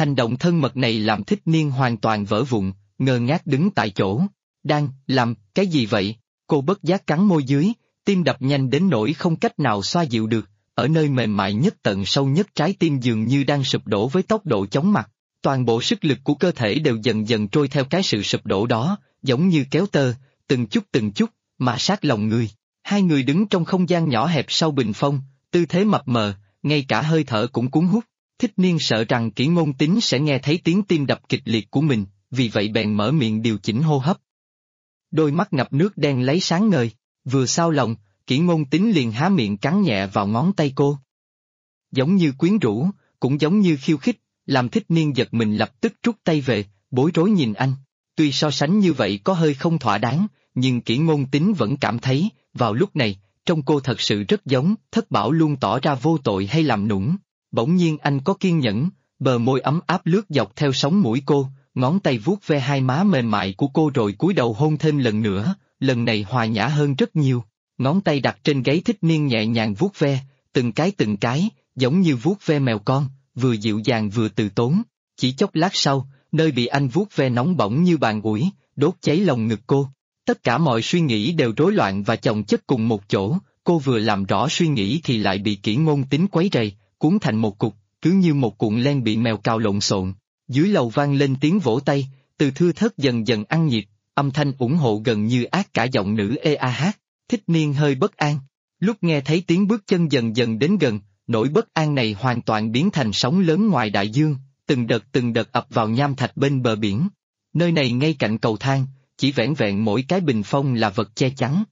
Hành động thân mật này làm Thích Niên hoàn toàn vỡ vụn, ngơ ngác đứng tại chỗ. Đang làm cái gì vậy? Cô bất giác cắn môi dưới, tim đập nhanh đến nỗi không cách nào xoa dịu được, ở nơi mềm mại nhất tận sâu nhất trái tim dường như đang sụp đổ với tốc độ chóng mặt. Toàn bộ sức lực của cơ thể đều dần dần trôi theo cái sự sụp đổ đó, giống như kéo tơ, từng chút, mà sát lòng người. Hai người đứng trong không gian nhỏ hẹp sau bình phong, tư thế mập mờ, ngay cả hơi thở cũng cuốn hút. Thích Niên sợ rằng Kỷ Ngôn Tín sẽ nghe thấy tiếng tim đập kịch liệt của mình, vì vậy bèn mở miệng điều chỉnh hô hấp. Đôi mắt ngập nước đen lấy sáng ngời, vừa xao lòng, Kỷ Ngôn Tín liền há miệng cắn nhẹ vào ngón tay cô. Giống như quyến rũ, cũng giống như khiêu khích, làm Thích Niên giật mình lập tức rút tay về, bối rối nhìn anh. Tuy so sánh như vậy có hơi không thỏa đáng, nhưng Kỷ Ngôn Tín vẫn cảm thấy, vào lúc này, trông cô thật sự rất giống, Thất Bảo luôn tỏ ra vô tội hay làm nũng. Bỗng nhiên anh có kiên nhẫn, bờ môi ấm áp lướt dọc theo sống mũi cô, ngón tay vuốt ve hai má mềm mại của cô rồi cúi đầu hôn thêm lần nữa, lần này hòa nhã hơn rất nhiều. Ngón tay đặt trên gáy Thích Niên nhẹ nhàng vuốt ve, từng cái, giống như vuốt ve mèo con, vừa dịu dàng vừa từ tốn. Chỉ chốc lát sau, nơi bị anh vuốt ve nóng bỏng như bàn ủi, đốt cháy lòng ngực cô. Tất cả mọi suy nghĩ đều rối loạn và chồng chất cùng một chỗ, cô vừa làm rõ suy nghĩ thì lại bị Kỷ Ngôn Tín quấy rầy, cuốn thành một cục, cứ như một cuộn len bị mèo cào lộn xộn. Dưới lầu vang lên tiếng vỗ tay, từ thưa thớt dần dần ăn nhịp, âm thanh ủng hộ gần như át cả giọng nữ ê a hát. Thích Niên hơi bất an. Lúc nghe thấy tiếng bước chân dần dần đến gần, nỗi bất an này hoàn toàn biến thành sóng lớn ngoài đại dương, từng đợt ập vào nham thạch bên bờ biển. Nơi này ngay cạnh cầu thang, chỉ vẻn vẹn mỗi cái bình phong là vật che chắn.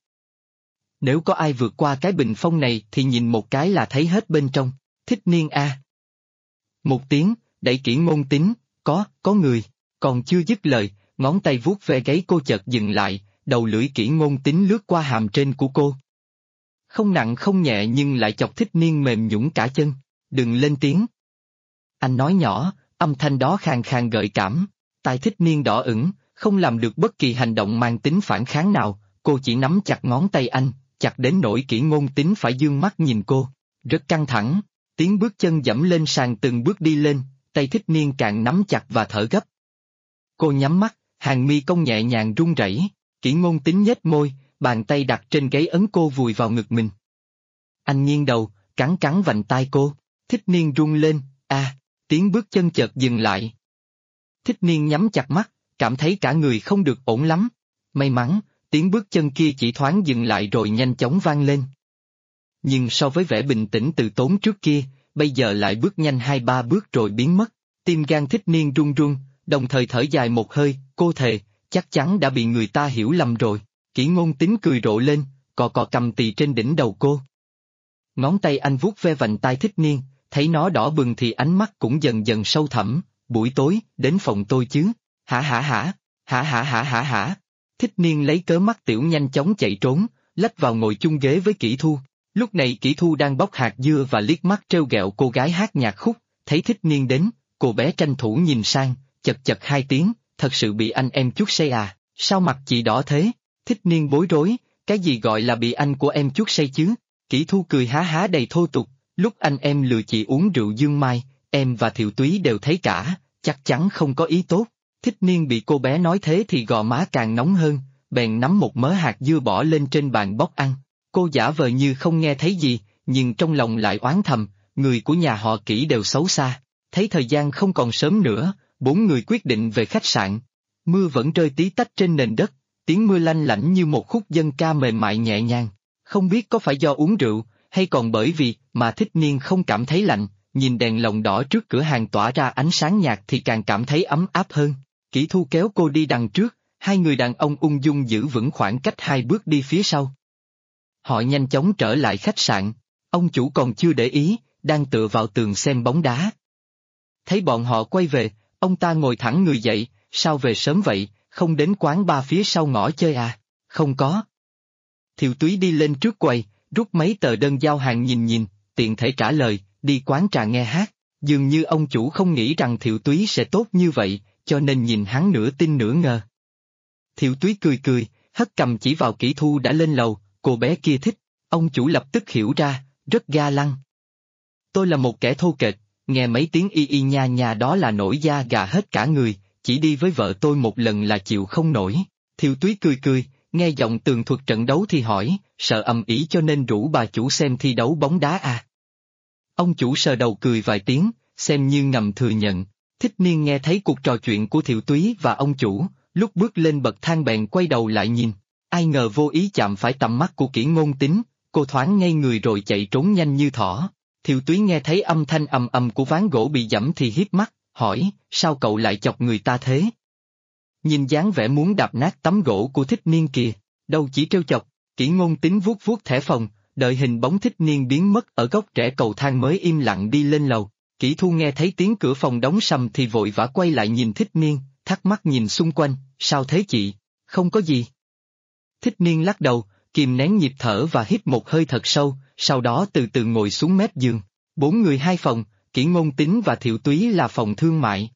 Nếu có ai vượt qua cái bình phong này thì nhìn một cái là thấy hết bên trong. Thích Niên a. Một tiếng, đẩy Kỷ Ngôn Tín, có người, còn chưa dứt lời, ngón tay vuốt ve gáy cô chợt dừng lại, đầu lưỡi Kỷ Ngôn Tín lướt qua hàm trên của cô. Không nặng không nhẹ nhưng lại chọc Thích Niên mềm nhũn cả chân, đừng lên tiếng. Anh nói nhỏ, âm thanh đó khàn khàn gợi cảm, tai Thích Niên đỏ ửng, không làm được bất kỳ hành động mang tính phản kháng nào, cô chỉ nắm chặt ngón tay anh, chặt đến nỗi Kỷ Ngôn Tín phải dương mắt nhìn cô, rất căng thẳng, tiếng bước chân dẫm lên sàn từng bước đi lên, tay Thích Niên càng nắm chặt và thở gấp. Cô nhắm mắt, hàng mi cong nhẹ nhàng run rẩy, Kỷ Ngôn Tín nhếch môi, bàn tay đặt trên gáy ấn cô vùi vào ngực mình. Anh nghiêng đầu, cắn vành tai cô, Thích Niên run lên, tiếng bước chân chợt dừng lại. Thích Niên nhắm chặt mắt, cảm thấy cả người không được ổn lắm. May mắn, tiếng bước chân kia chỉ thoáng dừng lại rồi nhanh chóng vang lên. Nhưng so với vẻ bình tĩnh từ tốn trước kia, bây giờ lại bước nhanh 2-3 bước rồi biến mất. Tim gan Thích Niên run run, đồng thời thở dài một hơi, cô thề, chắc chắn đã bị người ta hiểu lầm rồi. Kỷ Ngôn Tín cười rộ lên, cọ cầm tì trên đỉnh đầu cô. Ngón tay anh vuốt ve vành tai Thích Niên, thấy nó đỏ bừng thì ánh mắt cũng dần dần sâu thẳm. Buổi tối, đến phòng tôi chứ? Hả? Thích Niên lấy cớ mắt tiểu nhanh chóng chạy trốn, lách vào ngồi chung ghế với Kỷ Thu. Lúc này Kỷ Thu đang bóc hạt dưa và liếc mắt trêu ghẹo cô gái hát nhạc khúc, thấy Thích Niên đến, cô bé tranh thủ nhìn sang, chật 2 tiếng, thật sự bị anh em chuốt say à, sao mặt chị đỏ thế? Thích Niên bối rối, cái gì gọi là bị anh của em chuốt say chứ? Kỷ Thu cười há đầy thô tục, lúc anh em lừa chị uống rượu dương mai, em và Thiệu Túy đều thấy cả, chắc chắn không có ý tốt. Thích Niên bị cô bé nói thế thì gò má càng nóng hơn, bèn nắm một mớ hạt dưa bỏ lên trên bàn bóc ăn. Cô giả vờ như không nghe thấy gì, nhưng trong lòng lại oán thầm, người của nhà họ Kỷ đều xấu xa. Thấy thời gian không còn sớm nữa, 4 người quyết định về khách sạn. Mưa vẫn rơi tí tách trên nền đất, tiếng mưa lanh lảnh như một khúc dân ca mềm mại nhẹ nhàng. Không biết có phải do uống rượu, hay còn bởi vì mà Thích Niên không cảm thấy lạnh, nhìn đèn lồng đỏ trước cửa hàng tỏa ra ánh sáng nhạt thì càng cảm thấy ấm áp hơn. Kỷ Thu kéo cô đi đằng trước, hai người đàn ông ung dung giữ vững khoảng cách 2 bước đi phía sau. Họ nhanh chóng trở lại khách sạn, ông chủ còn chưa để ý, đang tựa vào tường xem bóng đá. Thấy bọn họ quay về, ông ta ngồi thẳng người dậy, sao về sớm vậy, không đến quán bar phía sau ngõ chơi à? Không có. Thiệu Túy đi lên trước quầy, rút mấy tờ đơn giao hàng nhìn, tiện thể trả lời, đi quán trà nghe hát. Dường như ông chủ không nghĩ rằng Thiệu Túy sẽ tốt như vậy, cho nên nhìn hắn nửa tin nửa ngờ. Thiệu Túy cười, hất cầm chỉ vào Kỷ Thu đã lên lầu, cô bé kia thích, ông chủ lập tức hiểu ra, rất ga lăng. Tôi là một kẻ thô kệch, nghe mấy tiếng y y nha nha đó là nổi da gà hết cả người, chỉ đi với vợ tôi một lần là chịu không nổi. Thiệu Túy cười cười, nghe giọng tường thuật trận đấu thì hỏi, sợ ầm ĩ cho nên rủ bà chủ xem thi đấu bóng đá à? Ông chủ sờ đầu cười vài tiếng, xem như ngầm thừa nhận. Thích Niên nghe thấy cuộc trò chuyện của Thiệu Túy và ông chủ, lúc bước lên bậc thang bèn quay đầu lại nhìn, ai ngờ vô ý chạm phải tầm mắt của Kỷ Ngôn Tính, cô thoáng ngây người rồi chạy trốn nhanh như thỏ. Thiệu Túy nghe thấy âm thanh ầm ầm của ván gỗ bị giẫm thì hiếp mắt, hỏi, sao cậu lại chọc người ta thế? Nhìn dáng vẻ muốn đạp nát tấm gỗ của Thích Niên kìa, đâu chỉ trêu chọc. Kỷ Ngôn Tính vuốt vuốt thẻ phòng, đợi hình bóng Thích Niên biến mất ở góc rẽ cầu thang mới im lặng đi lên lầu. Kỷ Thu nghe thấy tiếng cửa phòng đóng sầm thì vội vã quay lại nhìn Thích Niên, thắc mắc nhìn xung quanh, sao thế chị? Không có gì. Thích Niên lắc đầu, kìm nén nhịp thở và hít một hơi thật sâu, sau đó từ từ ngồi xuống mép giường. 4 người 2 phòng, Kỷ Ngôn Tính và Thiệu Túy là phòng thương mại.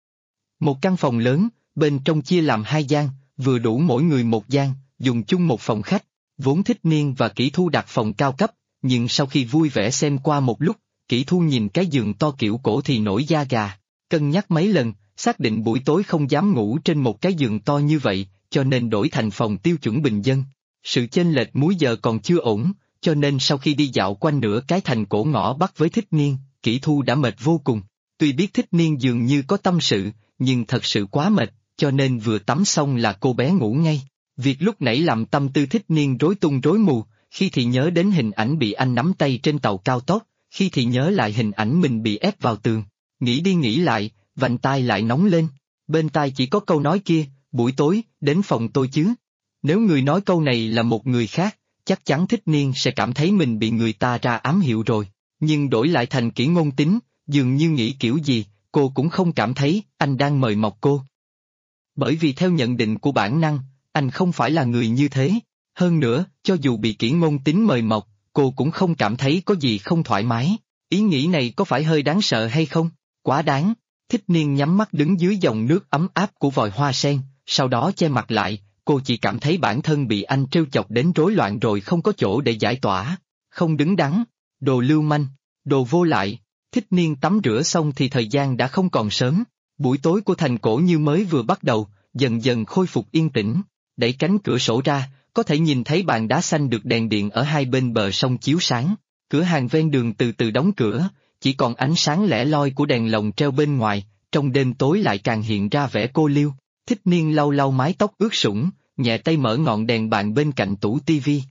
Một căn phòng lớn, bên trong chia làm 2 gian, vừa đủ mỗi người một gian, dùng chung một phòng khách. Vốn Thích Niên và Kỷ Thu đặt phòng cao cấp, nhưng sau khi vui vẻ xem qua một lúc, Kỷ Thu nhìn cái giường to kiểu cổ thì nổi da gà. Cân nhắc mấy lần, xác định buổi tối không dám ngủ trên một cái giường to như vậy, cho nên đổi thành phòng tiêu chuẩn bình dân. Sự chênh lệch múi giờ còn chưa ổn, cho nên sau khi đi dạo quanh nửa cái thành cổ ngõ Bắc với Thích Niên, Kỷ Thu đã mệt vô cùng. Tuy biết Thích Niên dường như có tâm sự, nhưng thật sự quá mệt, cho nên vừa tắm xong là cô bé ngủ ngay. Việc lúc nãy làm tâm tư Thích Niên rối tung rối mù, khi thì nhớ đến hình ảnh bị anh nắm tay trên tàu cao tốc, khi thì nhớ lại hình ảnh mình bị ép vào tường. Nghĩ đi nghĩ lại, vành tai lại nóng lên. Bên tai chỉ có câu nói kia, buổi tối, đến phòng tôi chứ. Nếu người nói câu này là một người khác, chắc chắn Thích Niên sẽ cảm thấy mình bị người ta ra ám hiệu rồi. Nhưng đổi lại thành Kỷ Ngôn Tính, dường như nghĩ kiểu gì, cô cũng không cảm thấy anh đang mời mọc cô. Bởi vì theo nhận định của bản năng, anh không phải là người như thế. Hơn nữa, cho dù bị Kỷ Ngôn Tính mời mọc, cô cũng không cảm thấy có gì không thoải mái. Ý nghĩ này có phải hơi đáng sợ hay không? Quá đáng. Thích Niên nhắm mắt đứng dưới dòng nước ấm áp của vòi hoa sen, sau đó che mặt lại, cô chỉ cảm thấy bản thân bị anh trêu chọc đến rối loạn rồi không có chỗ để giải tỏa. Không đứng đắn, đồ lưu manh, đồ vô lại. Thích Niên tắm rửa xong thì thời gian đã không còn sớm. Buổi tối của thành cổ như mới vừa bắt đầu, dần dần khôi phục yên tĩnh. Đẩy cánh cửa sổ ra, có thể nhìn thấy bàn đá xanh được đèn điện ở hai bên bờ sông chiếu sáng. Cửa hàng ven đường từ từ đóng cửa, chỉ còn ánh sáng lẻ loi của đèn lồng treo bên ngoài, trong đêm tối lại càng hiện ra vẻ cô liêu. Thích Niên lau lau mái tóc ướt sũng, nhẹ tay mở ngọn đèn bàn bên cạnh tủ tivi.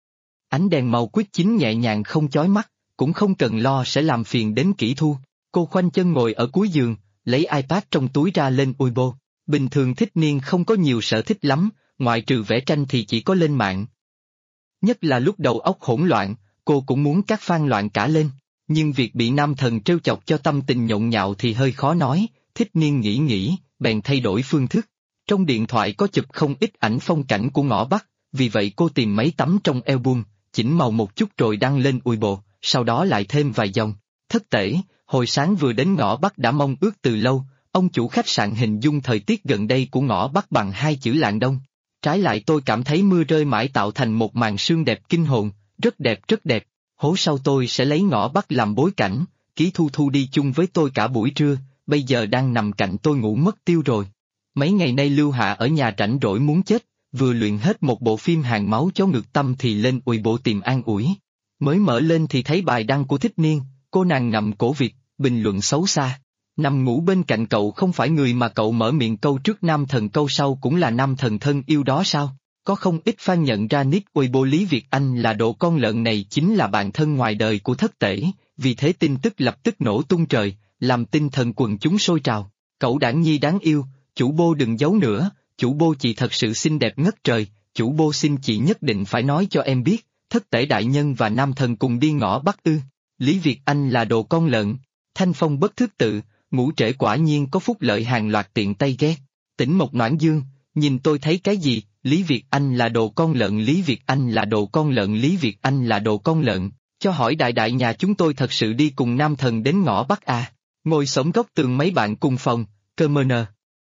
Ánh đèn màu quýt chính nhẹ nhàng không chói mắt, cũng không cần lo sẽ làm phiền đến Kỷ Thu. Cô khoanh chân ngồi ở cuối giường, lấy iPad trong túi ra lên Weibo. Bình thường Thích Niên không có nhiều sở thích lắm, ngoại trừ vẽ tranh thì chỉ có lên mạng. Nhất là lúc đầu óc hỗn loạn, cô cũng muốn các fan loạn cả lên. Nhưng việc bị nam thần trêu chọc cho tâm tình nhộn nhạo thì hơi khó nói. Thích Niên nghĩ, bèn thay đổi phương thức. Trong điện thoại có chụp không ít ảnh phong cảnh của ngõ Bắc, vì vậy cô tìm mấy tấm trong album, chỉnh màu một chút rồi đăng lên Weibo, sau đó lại thêm vài dòng. Thất tể, hồi sáng vừa đến ngõ Bắc đã mong ước từ lâu, ông chủ khách sạn hình dung thời tiết gần đây của ngõ Bắc bằng 2 chữ lạng đông. Trái lại tôi cảm thấy mưa rơi mãi tạo thành một màn sương đẹp kinh hồn, rất đẹp rất đẹp. Hố sau tôi sẽ lấy ngõ Bắc làm bối cảnh, Kỷ Thu Thu đi chung với tôi cả buổi trưa, bây giờ đang nằm cạnh tôi ngủ mất tiêu rồi. Mấy ngày nay Lưu Hạ ở nhà rảnh rỗi muốn chết, vừa luyện hết một bộ phim Hàng máu chó ngược tâm thì lên Weibo tìm an ủi. Mới mở lên thì thấy bài đăng của Thích Niên, cô nàng ngậm cổ Việt, bình luận xấu xa. Nằm ngủ bên cạnh cậu không phải người mà cậu mở miệng câu trước nam thần câu sau cũng là nam thần thân yêu đó sao? Có không ít fan nhận ra nick Weibo Lý Việt Anh là độ con lợn này chính là bạn thân ngoài đời của thất tể, vì thế tin tức lập tức nổ tung trời, làm tinh thần quần chúng sôi trào. Cậu đảng nhi đáng yêu, chủ bô đừng giấu nữa, chủ bô chị thật sự xinh đẹp ngất trời, chủ bô xin chị nhất định phải nói cho em biết, thất tể đại nhân và nam thần cùng đi ngõ Bắc ư. Lý Việt Anh là đồ con lợn. Thanh Phong bất thức tự, ngủ trễ quả nhiên có phúc lợi hàng loạt tiện tay ghét. Tỉnh Mộc Noãn Dương, nhìn tôi thấy cái gì, Lý Việt Anh là đồ con lợn, Lý Việt Anh là đồ con lợn, Lý Việt Anh là đồ con lợn, cho hỏi đại đại nhà chúng tôi thật sự đi cùng nam thần đến ngõ Bắc à, ngồi xổm góc tường mấy bạn cùng phòng, cơ mơ nờ.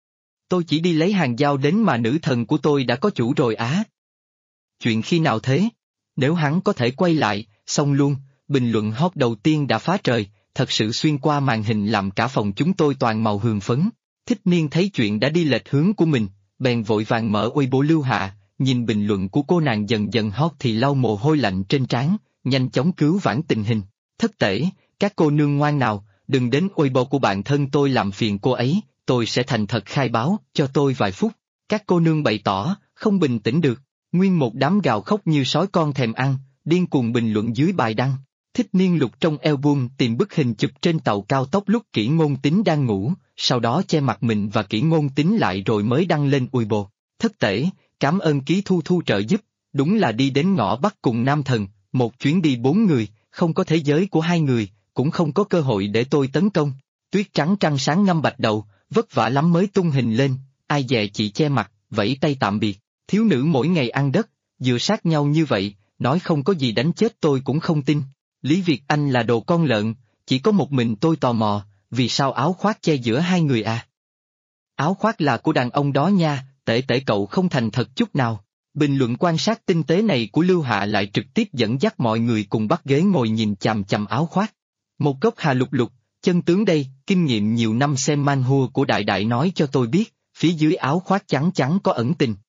Tôi chỉ đi lấy hàng giao đến mà nữ thần của tôi đã có chủ rồi á. Chuyện khi nào thế? Nếu hắn có thể quay lại, xong luôn, bình luận hot đầu tiên đã phá trời, thật sự xuyên qua màn hình làm cả phòng chúng tôi toàn màu hường phấn. Thích Niên thấy chuyện đã đi lệch hướng của mình, bèn vội vàng mở Weibo Lưu Hạ, nhìn bình luận của cô nàng dần dần hot thì lau mồ hôi lạnh trên trán, nhanh chóng cứu vãn tình hình. Thất tể, các cô nương ngoan nào, đừng đến Weibo của bạn thân tôi làm phiền cô ấy, tôi sẽ thành thật khai báo, cho tôi vài phút. Các cô nương bày tỏ, không bình tĩnh được, nguyên một đám gào khóc như sói con thèm ăn, điên cuồng bình luận dưới bài đăng. Thích Niên lục trong album tìm bức hình chụp trên tàu cao tốc lúc Kỷ Ngôn Tính đang ngủ, sau đó che mặt mình và Kỷ Ngôn Tính lại rồi mới đăng lên Weibo. Thất tể, cảm ơn Ký Thu Thu trợ giúp, đúng là đi đến ngõ Bắc cùng Nam Thần, một chuyến đi 4 người, không có thế giới của 2 người, cũng không có cơ hội để tôi tấn công. Tuyết trắng trăng sáng ngâm bạch đầu, vất vả lắm mới tung hình lên, ai dè chị che mặt, vẫy tay tạm biệt, thiếu nữ mỗi ngày ăn đất, dựa sát nhau như vậy, nói không có gì đánh chết tôi cũng không tin. Lý Việt Anh là đồ con lợn, chỉ có một mình tôi tò mò, vì sao áo khoác che giữa 2 người à? Áo khoác là của đàn ông đó nha, tể cậu không thành thật chút nào. Bình luận quan sát tinh tế này của Lưu Hạ lại trực tiếp dẫn dắt mọi người cùng bắt ghế ngồi nhìn chằm chằm áo khoác. Một cốc hà lục lục, chân tướng đây, kinh nghiệm nhiều năm xem manhua của Đại Đại nói cho tôi biết, phía dưới áo khoác trắng trắng có ẩn tình.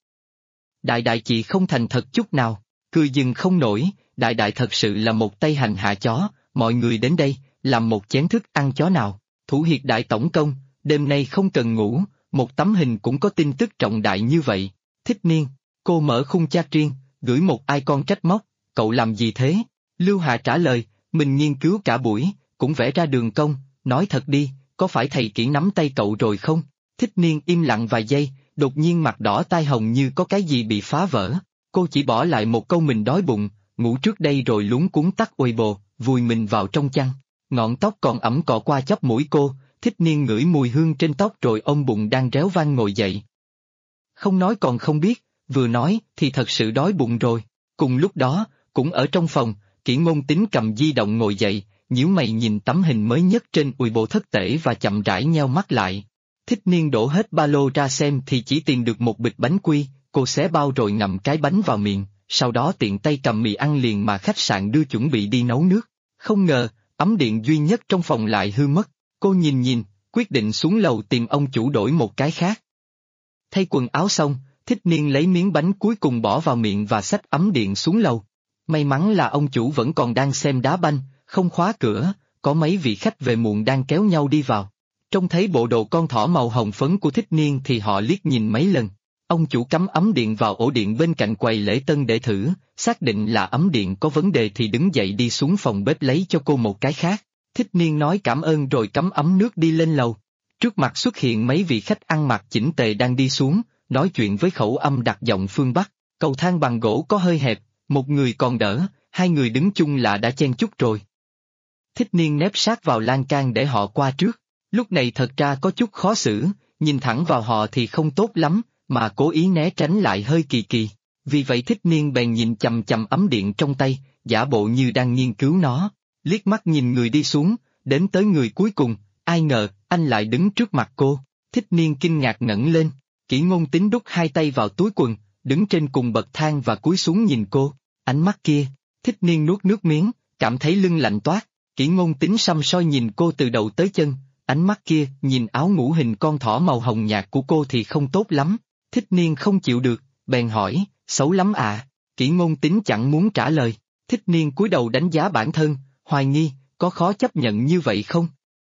Đại Đại chị không thành thật chút nào, cười dừng không nổi, Đại Đại thật sự là một tay hành hạ chó, mọi người đến đây, làm một chén thức ăn chó nào, thủ hiệt đại tổng công, đêm nay không cần ngủ, một tấm hình cũng có tin tức trọng đại như vậy. Thích Niên, cô mở khung chat riêng, gửi một icon trách móc, cậu làm gì thế? Lưu Hà trả lời, mình nghiên cứu cả buổi, cũng vẽ ra đường cong, nói thật đi, có phải thầy Kỷ nắm tay cậu rồi không? Thích Niên im lặng vài giây, đột nhiên mặt đỏ tai hồng như có cái gì bị phá vỡ. Cô chỉ bỏ lại một câu mình đói bụng, ngủ trước đây rồi luống cuống tắt Weibo, vùi mình vào trong chăn. Ngọn tóc còn ẩm cọ qua chóp mũi cô, Thích Niên ngửi mùi hương trên tóc rồi ôm bụng đang réo vang ngồi dậy. Không nói còn không biết, vừa nói thì thật sự đói bụng rồi. Cùng lúc đó, cũng ở trong phòng, Kỷ Ngôn Tính cầm di động ngồi dậy, nhíu mày nhìn tấm hình mới nhất trên Weibo thất tể và chậm rãi nheo mắt lại. Thích Niên đổ hết ba lô ra xem thì chỉ tìm được một bịch bánh quy, cô xé bao rồi ngậm cái bánh vào miệng, sau đó tiện tay cầm mì ăn liền mà khách sạn đưa chuẩn bị đi nấu nước. Không ngờ, ấm điện duy nhất trong phòng lại hư mất, cô nhìn, quyết định xuống lầu tìm ông chủ đổi một cái khác. Thay quần áo xong, Thích Niên lấy miếng bánh cuối cùng bỏ vào miệng và xách ấm điện xuống lầu. May mắn là ông chủ vẫn còn đang xem đá banh, không khóa cửa, có mấy vị khách về muộn đang kéo nhau đi vào. Trông thấy bộ đồ con thỏ màu hồng phấn của Thích Niên thì họ liếc nhìn mấy lần. Ông chủ cắm ấm điện vào ổ điện bên cạnh quầy lễ tân để thử, xác định là ấm điện có vấn đề thì đứng dậy đi xuống phòng bếp lấy cho cô một cái khác. Thích Niên nói cảm ơn rồi cắm ấm nước đi lên lầu. Trước mặt xuất hiện mấy vị khách ăn mặc chỉnh tề đang đi xuống, nói chuyện với khẩu âm đặc giọng phương Bắc. Cầu thang bằng gỗ có hơi hẹp, một người còn đỡ, 2 người đứng chung là đã chen chúc rồi. Thích Niên nép sát vào lan can để họ qua trước. Lúc này thật ra có chút khó xử, nhìn thẳng vào họ thì không tốt lắm, mà cố ý né tránh lại hơi kỳ kỳ. Vì vậy Thích Niên bèn nhìn chằm chằm ấm điện trong tay, giả bộ như đang nghiên cứu nó. Liếc mắt nhìn người đi xuống, đến tới người cuối cùng, ai ngờ, anh lại đứng trước mặt cô. Thích Niên kinh ngạc ngẩng lên, Kỷ Ngôn Tính đút 2 tay vào túi quần, đứng trên cùng bậc thang và cúi xuống nhìn cô. Ánh mắt kia, Thích Niên nuốt nước miếng, cảm thấy lưng lạnh toát. Kỷ Ngôn Tính săm soi nhìn cô từ đầu tới chân, ánh mắt kia nhìn áo ngủ hình con thỏ màu hồng nhạt của cô thì không tốt lắm. Thích Niên không chịu được, bèn hỏi, xấu lắm à? Kỷ Ngôn Tính chẳng muốn trả lời. Thích Niên cúi đầu đánh giá bản thân, hoài nghi, có khó chấp nhận như vậy không?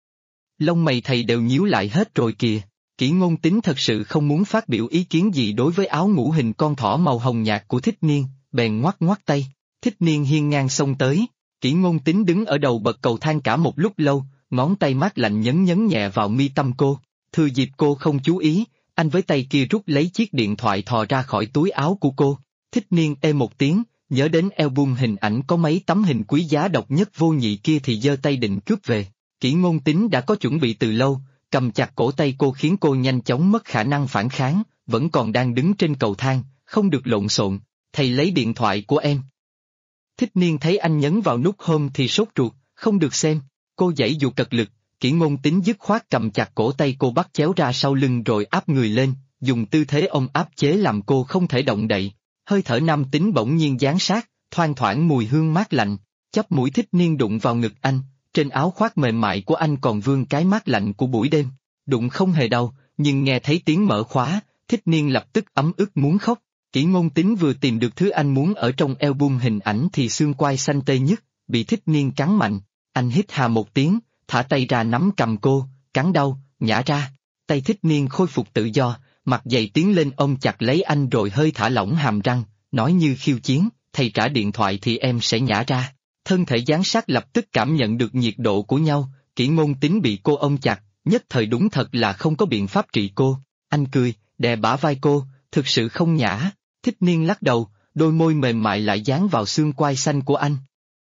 Lông mày thầy đều nhíu lại hết rồi kìa. Kỷ Ngôn Tính thật sự không muốn phát biểu ý kiến gì đối với áo ngủ hình con thỏ màu hồng nhạt của Thích Niên, bèn ngoắc ngoắc tay. Thích Niên hiên ngang xông tới, Kỷ Ngôn Tính đứng ở đầu bậc cầu thang cả một lúc lâu, ngón tay mát lạnh nhấn nhẹ vào mi tâm cô. Thừa dịp cô không chú ý, anh với tay kia rút lấy chiếc điện thoại thò ra khỏi túi áo của cô. Thích Niên ê một tiếng, nhớ đến album hình ảnh có mấy tấm hình quý giá độc nhất vô nhị kia thì giơ tay định cướp về. Kỷ Ngôn Tính đã có chuẩn bị từ lâu, cầm chặt cổ tay cô khiến cô nhanh chóng mất khả năng phản kháng, vẫn còn đang đứng trên cầu thang, không được lộn xộn, thầy lấy điện thoại của em. Thích Niên thấy anh nhấn vào nút home thì sốt ruột, không được xem, cô giãy giụa cật lực, Kỷ Ngôn Tính dứt khoát cầm chặt cổ tay cô bắt chéo ra sau lưng rồi áp người lên, dùng tư thế ôm áp chế làm cô không thể động đậy. Hơi thở nam tính bỗng nhiên giáng sát, thoang thoảng mùi hương mát lạnh, chóp mũi Thích Niên đụng vào ngực anh, trên áo khoác mềm mại của anh còn vương cái mát lạnh của buổi đêm. Đụng không hề đau, nhưng nghe thấy tiếng mở khóa, Thích Niên lập tức ấm ức muốn khóc. Kỷ Ngôn Tính vừa tìm được thứ anh muốn ở trong album hình ảnh thì xương quai xanh tê nhất, bị Thích Niên cắn mạnh. Anh hít hà một tiếng, thả tay ra nắm cầm cô, cắn đau, nhả ra. Tay Thích Niên khôi phục tự do, mặt dày tiến lên ôm chặt lấy anh rồi hơi thả lỏng hàm răng, nói như khiêu chiến, thầy trả điện thoại thì em sẽ nhả ra. Thân thể dán sát lập tức cảm nhận được nhiệt độ của nhau, Kỷ Ngôn Tính bị cô ôm chặt, nhất thời đúng thật là không có biện pháp trị cô. Anh cười, đè bả vai cô, thực sự không nhả. Thích Niên lắc đầu, đôi môi mềm mại lại dán vào xương quai xanh của anh.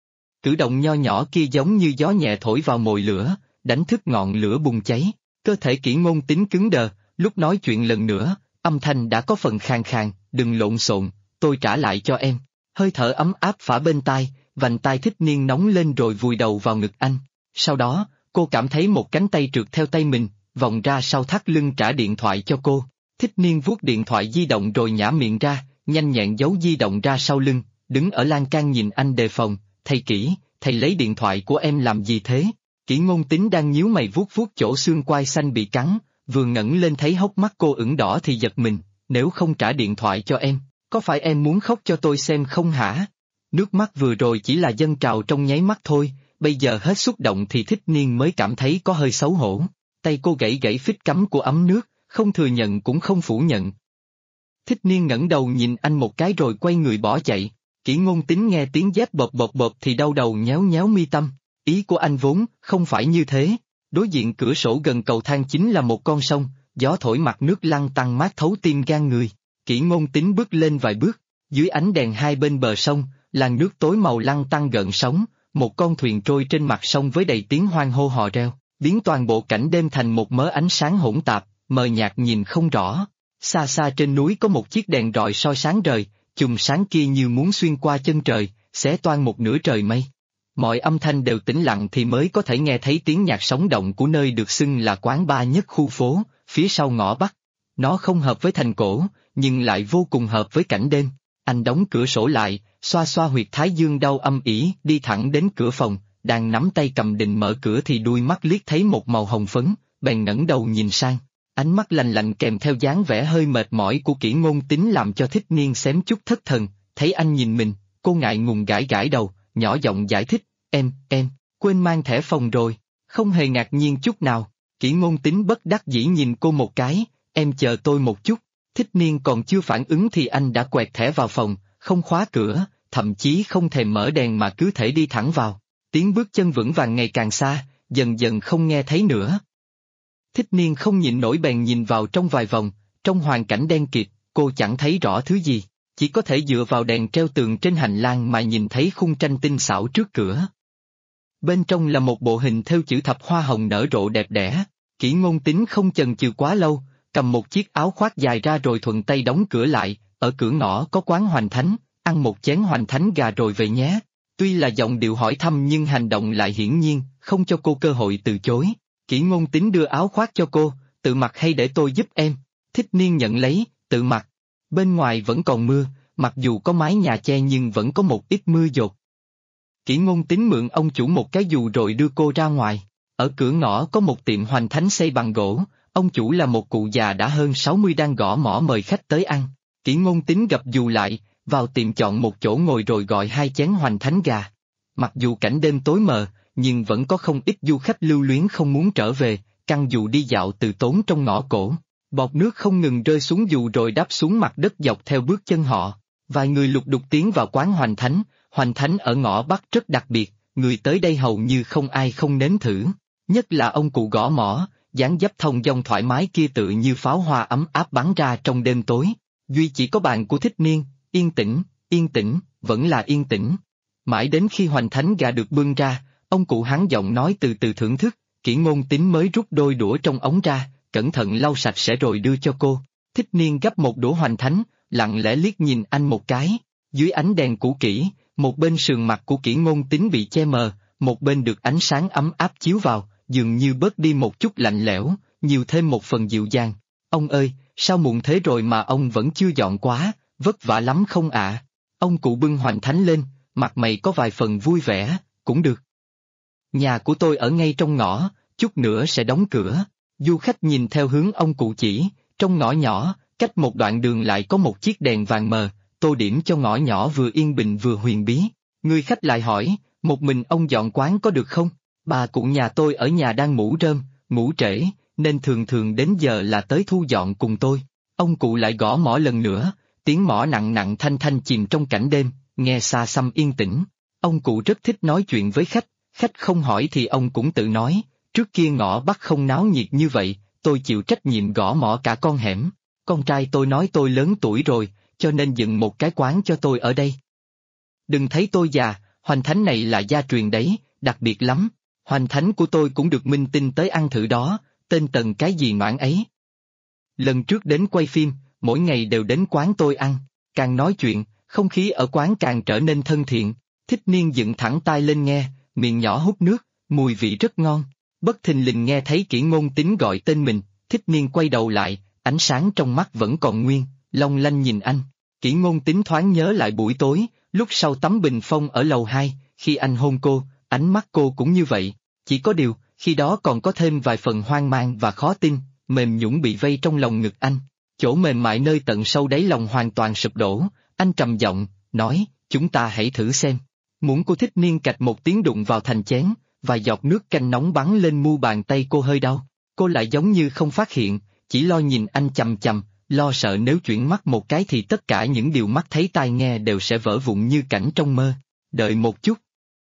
Cử động nho nhỏ kia giống như gió nhẹ thổi vào mồi lửa, đánh thức ngọn lửa bùng cháy. Cơ thể Kỷ Ngôn Tính cứng đờ, lúc nói chuyện lần nữa, âm thanh đã có phần khàn khàn, đừng lộn xộn, tôi trả lại cho em. Hơi thở ấm áp phả bên tai, vành tai Thích Niên nóng lên rồi vùi đầu vào ngực anh. Sau đó, cô cảm thấy một cánh tay trượt theo tay mình, vòng ra sau thắt lưng trả điện thoại cho cô. Thích Niên vuốt điện thoại di động rồi nhả miệng ra, nhanh nhẹn giấu di động ra sau lưng, đứng ở lan can nhìn anh đề phòng. Thầy Kỷ, thầy lấy điện thoại của em làm gì thế? Kỷ Ngôn Tính đang nhíu mày vuốt vuốt chỗ xương quai xanh bị cắn, vừa ngẩng lên thấy hốc mắt cô ửng đỏ thì giật mình, nếu không trả điện thoại cho em, có phải em muốn khóc cho tôi xem không hả? Nước mắt vừa rồi chỉ là dâng trào trong nháy mắt thôi, bây giờ hết xúc động thì Thích Niên mới cảm thấy có hơi xấu hổ. Tay cô gãy gãy phích cắm của ấm nước, không thừa nhận cũng không phủ nhận. Thích Niên ngẩng đầu nhìn anh một cái rồi quay người bỏ chạy. Kỷ Ngôn Tính nghe tiếng dép bộp bộp bộp thì đau đầu nhéo nhéo mi tâm. Ý của anh vốn không phải như thế. Đối diện cửa sổ gần cầu thang chính là một con sông, gió thổi mặt nước lăn tăn mát thấu tim gan người. Kỷ Ngôn Tính bước lên vài bước, dưới ánh đèn hai bên bờ sông, làn nước tối màu lăn tăn gợn sóng, một con thuyền trôi trên mặt sông với đầy tiếng hoan hô hò reo, biến toàn bộ cảnh đêm thành một mớ ánh sáng hỗn tạp, mờ nhạt nhìn không rõ. Xa xa trên núi có một chiếc đèn rọi soi sáng rời, chùm sáng kia như muốn xuyên qua chân trời, xé toang một nửa trời mây. Mọi âm thanh đều tĩnh lặng thì mới có thể nghe thấy tiếng nhạc sống động của nơi được xưng là quán bar nhất khu phố, phía sau ngõ Bắc. Nó không hợp với thành cổ, nhưng lại vô cùng hợp với cảnh đêm. Anh đóng cửa sổ lại, xoa xoa huyệt thái dương đau âm ỉ, đi thẳng đến cửa phòng, đang nắm tay cầm định mở cửa thì đuôi mắt liếc thấy một màu hồng phấn, bèn ngẩng đầu nhìn sang. Ánh mắt lạnh lạnh kèm theo dáng vẻ hơi mệt mỏi của Kỷ Ngôn Tính làm cho Thích Niên xém chút thất thần, thấy anh nhìn mình, cô ngại ngùng gãi gãi đầu, nhỏ giọng giải thích, em, quên mang thẻ phòng rồi, không hề ngạc nhiên chút nào. Kỷ Ngôn Tính bất đắc dĩ nhìn cô một cái, em chờ tôi một chút. Thích Niên còn chưa phản ứng thì anh đã quẹt thẻ vào phòng, không khóa cửa, thậm chí không thèm mở đèn mà cứ thể đi thẳng vào. Tiếng bước chân vững vàng ngày càng xa, dần dần không nghe thấy nữa. Thích Niên không nhịn nổi bèn nhìn vào trong vài vòng, trong hoàn cảnh đen kịt, cô chẳng thấy rõ thứ gì, chỉ có thể dựa vào đèn treo tường trên hành lang mà nhìn thấy khung tranh tinh xảo trước cửa. Bên trong là một bộ hình thêu chữ thập hoa hồng nở rộ đẹp đẽ. Kỷ Ngôn Tính không chần chừ quá lâu, cầm một chiếc áo khoác dài ra rồi thuận tay đóng cửa lại, ở cửa ngõ có quán hoành thánh, ăn một chén hoành thánh gà rồi về nhé. Tuy là giọng điệu hỏi thăm nhưng hành động lại hiển nhiên, không cho cô cơ hội từ chối. Kỷ Ngôn Tính đưa áo khoác cho cô, tự mặc hay để tôi giúp em? Thích Niên nhận lấy, tự mặc. Bên ngoài vẫn còn mưa, mặc dù có mái nhà che nhưng vẫn có một ít mưa dột. Kỷ Ngôn Tính mượn ông chủ một cái dù rồi đưa cô ra ngoài. Ở cửa ngõ có một tiệm hoành thánh xây bằng gỗ, ông chủ là một cụ già đã hơn 60 đang gõ mõ mời khách tới ăn. Kỷ Ngôn Tính gập dù lại, vào tiệm chọn một chỗ ngồi rồi gọi 2 chén hoành thánh gà. Mặc dù cảnh đêm tối mờ, nhưng vẫn có không ít du khách lưu luyến không muốn trở về, căng dù đi dạo từ tốn trong ngõ cổ. Bọt nước không ngừng rơi xuống dù rồi đáp xuống mặt đất dọc theo bước chân họ. Vài người lục đục tiến vào quán hoành thánh ở ngõ Bắc rất đặc biệt, người tới đây hầu như không ai không nếm thử. Nhất là ông cụ gõ mõ, dáng dấp thông dong thoải mái kia tự như pháo hoa ấm áp bắn ra trong đêm tối. Duy chỉ có bàn của Thích Niên, yên tĩnh, vẫn là yên tĩnh. Mãi đến khi hoành thánh gà được bưng ra, ông cụ hắn giọng nói từ từ thưởng thức, Kỷ Ngôn Tính mới rút đôi đũa trong ống ra, cẩn thận lau sạch sẽ rồi đưa cho cô. Thích Niên gắp một đũa hoành thánh, lặng lẽ liếc nhìn anh một cái. Dưới ánh đèn cũ kỹ, một bên sườn mặt của Kỷ Ngôn Tính bị che mờ, một bên được ánh sáng ấm áp chiếu vào, dường như bớt đi một chút lạnh lẽo, nhiều thêm một phần dịu dàng. Ông ơi, sao muộn thế rồi mà ông vẫn chưa dọn quá, vất vả lắm không ạ? Ông cụ bưng hoành thánh lên, mặt mày có vài phần vui vẻ, cũng được. Nhà của tôi ở ngay trong ngõ, chút nữa sẽ đóng cửa. Du khách nhìn theo hướng ông cụ chỉ, trong ngõ nhỏ, cách một đoạn đường lại có một chiếc đèn vàng mờ, tô điểm cho ngõ nhỏ vừa yên bình vừa huyền bí. Người khách lại hỏi, một mình ông dọn quán có được không? Bà cụ nhà tôi ở nhà đang ngủ rơm, ngủ trễ, nên thường thường đến giờ là tới thu dọn cùng tôi. Ông cụ lại gõ mõ lần nữa, tiếng mõ nặng nặng thanh thanh chìm trong cảnh đêm, nghe xa xăm yên tĩnh. Ông cụ rất thích nói chuyện với khách, khách không hỏi thì ông cũng tự nói, trước kia ngõ Bắc không náo nhiệt như vậy, tôi chịu trách nhiệm gõ mõ cả con hẻm. Con trai tôi nói tôi lớn tuổi rồi, cho nên dựng một cái quán cho tôi ở đây. Đừng thấy tôi già, hoành thánh này là gia truyền đấy, đặc biệt lắm. Hoành thánh của tôi cũng được minh tinh tới ăn thử đó, tên Tần cái gì noãn ấy. Lần trước đến quay phim, mỗi ngày đều đến quán tôi ăn, càng nói chuyện, không khí ở quán càng trở nên thân thiện. Thích Niên dựng thẳng tai lên nghe, miệng nhỏ hút nước, mùi vị rất ngon. Bất thình lình nghe thấy Kỷ Ngôn Tính gọi tên mình, Thích Niên quay đầu lại, ánh sáng trong mắt vẫn còn nguyên, long lanh nhìn anh. Kỷ Ngôn Tính thoáng nhớ lại buổi tối, lúc sau tắm bình phong ở lầu 2, khi anh hôn cô, ánh mắt cô cũng như vậy. Chỉ có điều, khi đó còn có thêm vài phần hoang mang và khó tin, mềm nhũn bị vây trong lòng ngực anh. Chỗ mềm mại nơi tận sâu đáy lòng hoàn toàn sụp đổ, anh trầm giọng, nói, chúng ta hãy thử xem. Muỗng của Thích Niên cạch một tiếng đụng vào thành chén, vài giọt nước canh nóng bắn lên mu bàn tay cô hơi đau. Cô lại giống như không phát hiện, chỉ lo nhìn anh chằm chằm, lo sợ nếu chuyển mắt một cái thì tất cả những điều mắt thấy tai nghe đều sẽ vỡ vụn như cảnh trong mơ. Đợi một chút.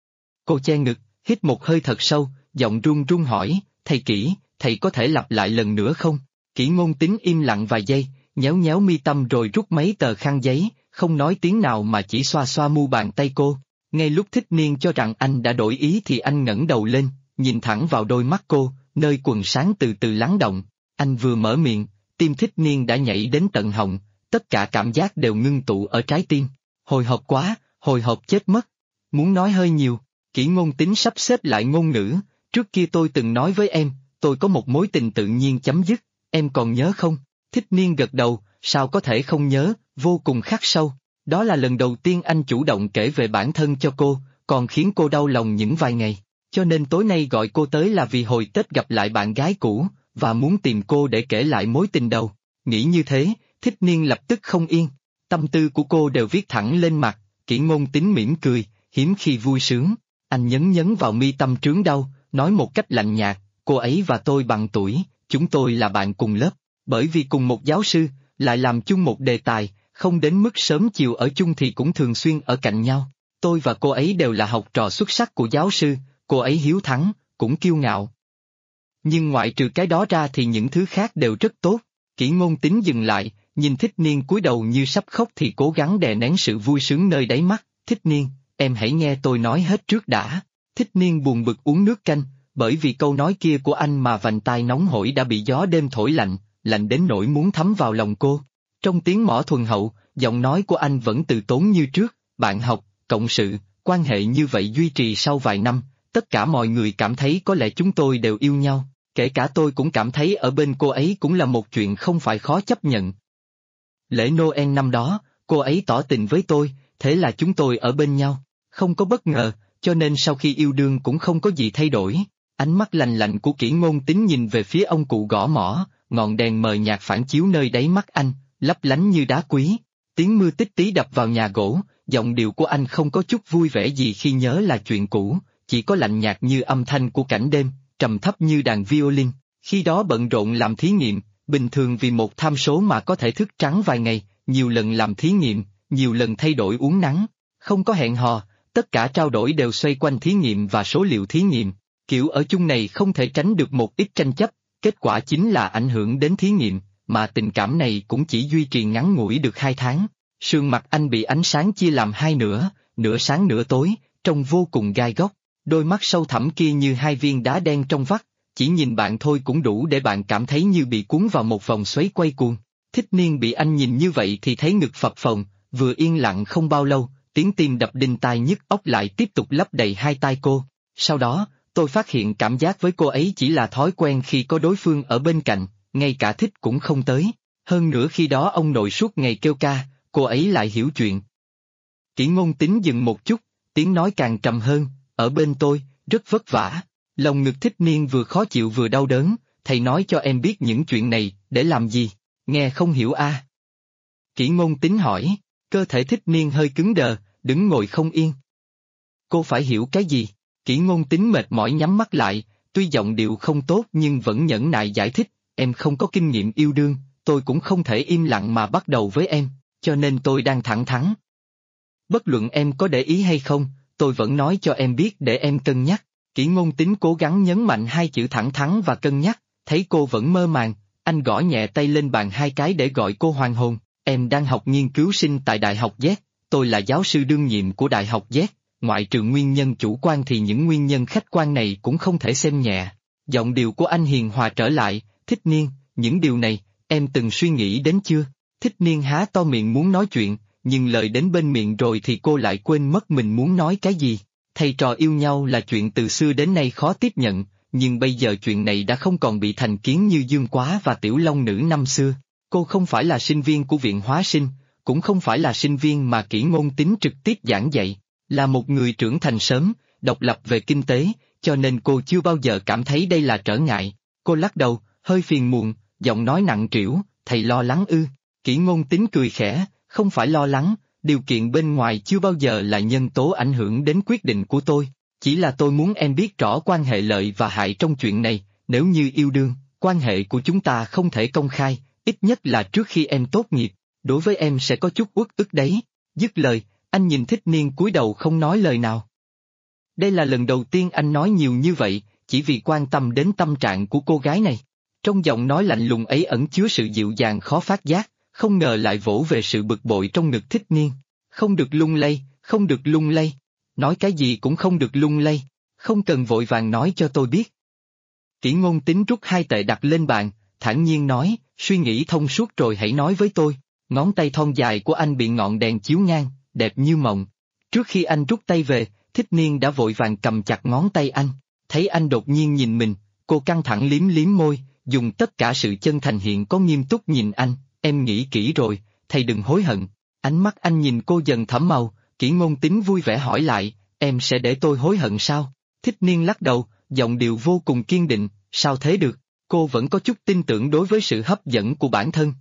Cô che ngực, hít một hơi thật sâu, giọng run run hỏi, thầy Kỷ, thầy có thể lặp lại lần nữa không? Kỷ Ngôn Tính im lặng vài giây, nhéo nhéo mi tâm rồi rút mấy tờ khăn giấy, không nói tiếng nào mà chỉ xoa xoa mu bàn tay cô. Ngay lúc Thích Niên cho rằng anh đã đổi ý thì anh ngẩng đầu lên, nhìn thẳng vào đôi mắt cô, nơi quần sáng từ từ lắng động. Anh vừa mở miệng, tim Thích Niên đã nhảy đến tận họng, tất cả cảm giác đều ngưng tụ ở trái tim. Hồi hộp quá, hồi hộp chết mất. Muốn nói hơi nhiều, Kỷ Ngôn Tính sắp xếp lại ngôn ngữ, trước kia tôi từng nói với em, tôi có một mối tình tự nhiên chấm dứt, em còn nhớ không? Thích Niên gật đầu, sao có thể không nhớ, vô cùng khắc sâu. Đó là lần đầu tiên anh chủ động kể về bản thân cho cô, còn khiến cô đau lòng những vài ngày. Cho nên tối nay gọi cô tới là vì hồi Tết gặp lại bạn gái cũ, và muốn tìm cô để kể lại mối tình đầu. Nghĩ như thế, Thích Niên lập tức không yên. Tâm tư của cô đều viết thẳng lên mặt, Kỷ Ngôn Tính mỉm cười, hiếm khi vui sướng. Anh nhấn nhấn vào mi tâm trướng đau, nói một cách lạnh nhạt, cô ấy và tôi bằng tuổi, chúng tôi là bạn cùng lớp. Bởi vì cùng một giáo sư, lại làm chung một đề tài, không đến mức sớm chiều ở chung thì cũng thường xuyên ở cạnh nhau. Tôi và cô ấy đều là học trò xuất sắc của giáo sư, cô ấy hiếu thắng, cũng kiêu ngạo. Nhưng ngoại trừ cái đó ra thì những thứ khác đều rất tốt. Kỷ Ngôn Tính dừng lại, nhìn Thích Niên cúi đầu như sắp khóc thì cố gắng đè nén sự vui sướng nơi đáy mắt. Thích Niên, em hãy nghe tôi nói hết trước đã. Thích Niên buồn bực uống nước canh, bởi vì câu nói kia của anh mà vành tai nóng hổi đã bị gió đêm thổi lạnh, lạnh đến nỗi muốn thấm vào lòng cô. Trong tiếng mõ thuần hậu, giọng nói của anh vẫn từ tốn như trước, bạn học, cộng sự, quan hệ như vậy duy trì sau vài năm, tất cả mọi người cảm thấy có lẽ chúng tôi đều yêu nhau, kể cả tôi cũng cảm thấy ở bên cô ấy cũng là một chuyện không phải khó chấp nhận. Lễ Noel năm đó, cô ấy tỏ tình với tôi, thế là chúng tôi ở bên nhau, không có bất ngờ, cho nên sau khi yêu đương cũng không có gì thay đổi. Ánh mắt lạnh lạnh của Kỷ Ngôn Tính nhìn về phía ông cụ gõ mõ, ngọn đèn mờ nhạt phản chiếu nơi đáy mắt anh, lấp lánh như đá quý. Tiếng mưa tích tí đập vào nhà gỗ, giọng điệu của anh không có chút vui vẻ gì khi nhớ là chuyện cũ, chỉ có lạnh nhạt như âm thanh của cảnh đêm, trầm thấp như đàn violin. Khi đó bận rộn làm thí nghiệm, bình thường vì một tham số mà có thể thức trắng vài ngày, nhiều lần làm thí nghiệm, nhiều lần thay đổi uống nắng, không có hẹn hò, tất cả trao đổi đều xoay quanh thí nghiệm và số liệu thí nghiệm. Kiểu ở chung này không thể tránh được một ít tranh chấp, kết quả chính là ảnh hưởng đến thí nghiệm, mà tình cảm này cũng chỉ duy trì ngắn ngủi được 2 tháng. Sườn mặt anh bị ánh sáng chia làm hai nửa, nửa sáng nửa tối, trông vô cùng gai góc, đôi mắt sâu thẳm kia như hai viên đá đen trong vắt, chỉ nhìn bạn thôi cũng đủ để bạn cảm thấy như bị cuốn vào một vòng xoáy quay cuồng. Thích Niên bị anh nhìn như vậy thì thấy ngực phập phồng, vừa yên lặng không bao lâu, tiếng tim đập đinh tai nhức óc lại tiếp tục lấp đầy hai tai cô. Sau đó, tôi phát hiện cảm giác với cô ấy chỉ là thói quen khi có đối phương ở bên cạnh, ngay cả thích cũng không tới. Hơn nữa khi đó ông nội suốt ngày kêu ca, cô ấy lại hiểu chuyện. Kỷ Ngôn Tính dừng một chút, tiếng nói càng trầm hơn, ở bên tôi, rất vất vả. Lòng ngực Thích Niên vừa khó chịu vừa đau đớn, thầy nói cho em biết những chuyện này, để làm gì? Nghe không hiểu a? Kỷ Ngôn Tín hỏi, cơ thể Thích Niên hơi cứng đờ, đứng ngồi không yên. Cô phải hiểu cái gì? Kỷ Ngôn Tín mệt mỏi nhắm mắt lại, tuy giọng điệu không tốt nhưng vẫn nhẫn nại giải thích, em không có kinh nghiệm yêu đương, tôi cũng không thể im lặng mà bắt đầu với em, cho nên tôi đang thẳng thắn. Bất luận em có để ý hay không, tôi vẫn nói cho em biết để em cân nhắc. Kỷ Ngôn Tín cố gắng nhấn mạnh hai chữ thẳng thắn và cân nhắc, thấy cô vẫn mơ màng, anh gõ nhẹ tay lên bàn hai cái để gọi cô hoàn hồn. Em đang học nghiên cứu sinh tại Đại học Z, tôi là giáo sư đương nhiệm của Đại học Z, ngoại trừ nguyên nhân chủ quan thì những nguyên nhân khách quan này cũng không thể xem nhẹ. Giọng điệu của anh hiền hòa trở lại, Thích Niên, những điều này, em từng suy nghĩ đến chưa? Thích Niên há to miệng muốn nói chuyện, nhưng lời đến bên miệng rồi thì cô lại quên mất mình muốn nói cái gì. Thầy trò yêu nhau là chuyện từ xưa đến nay khó tiếp nhận, nhưng bây giờ chuyện này đã không còn bị thành kiến như Dương Quá và Tiểu Long Nữ năm xưa. Cô không phải là sinh viên của Viện Hóa Sinh, cũng không phải là sinh viên mà Kỷ Ngôn Tín trực tiếp giảng dạy, là một người trưởng thành sớm, độc lập về kinh tế, cho nên cô chưa bao giờ cảm thấy đây là trở ngại. Cô lắc đầu, hơi phiền muộn, giọng nói nặng trĩu, thầy lo lắng ư? Kỷ Ngôn Tín cười khẽ, không phải lo lắng, điều kiện bên ngoài chưa bao giờ là nhân tố ảnh hưởng đến quyết định của tôi, chỉ là tôi muốn em biết rõ quan hệ lợi và hại trong chuyện này, nếu như yêu đương, quan hệ của chúng ta không thể công khai, ít nhất là trước khi em tốt nghiệp, đối với em sẽ có chút uất ức đấy. Dứt lời, anh nhìn Thích Niên cúi đầu không nói lời nào. Đây là lần đầu tiên anh nói nhiều như vậy, chỉ vì quan tâm đến tâm trạng của cô gái này. Trong giọng nói lạnh lùng ấy ẩn chứa sự dịu dàng khó phát giác, không ngờ lại vỗ về sự bực bội trong ngực Thích Niên. Không được lung lay, không được lung lay. Nói cái gì cũng không được lung lay, không cần vội vàng nói cho tôi biết. Kỷ Ngôn Tín rút hai tệ đặt lên bàn, thản nhiên nói, suy nghĩ thông suốt rồi hãy nói với tôi. Ngón tay thon dài của anh bị ngọn đèn chiếu ngang, đẹp như mộng. Trước khi anh rút tay về, Thích Niên đã vội vàng cầm chặt ngón tay anh. Thấy anh đột nhiên nhìn mình, cô căng thẳng liếm liếm môi, dùng tất cả sự chân thành hiện có nghiêm túc nhìn anh, em nghĩ kỹ rồi, thầy đừng hối hận. Ánh mắt anh nhìn cô dần thẫm màu, Kỷ Ngôn Tín vui vẻ hỏi lại, em sẽ để tôi hối hận sao? Thích Niên lắc đầu, giọng điệu vô cùng kiên định, sao thế được, cô vẫn có chút tin tưởng đối với sự hấp dẫn của bản thân.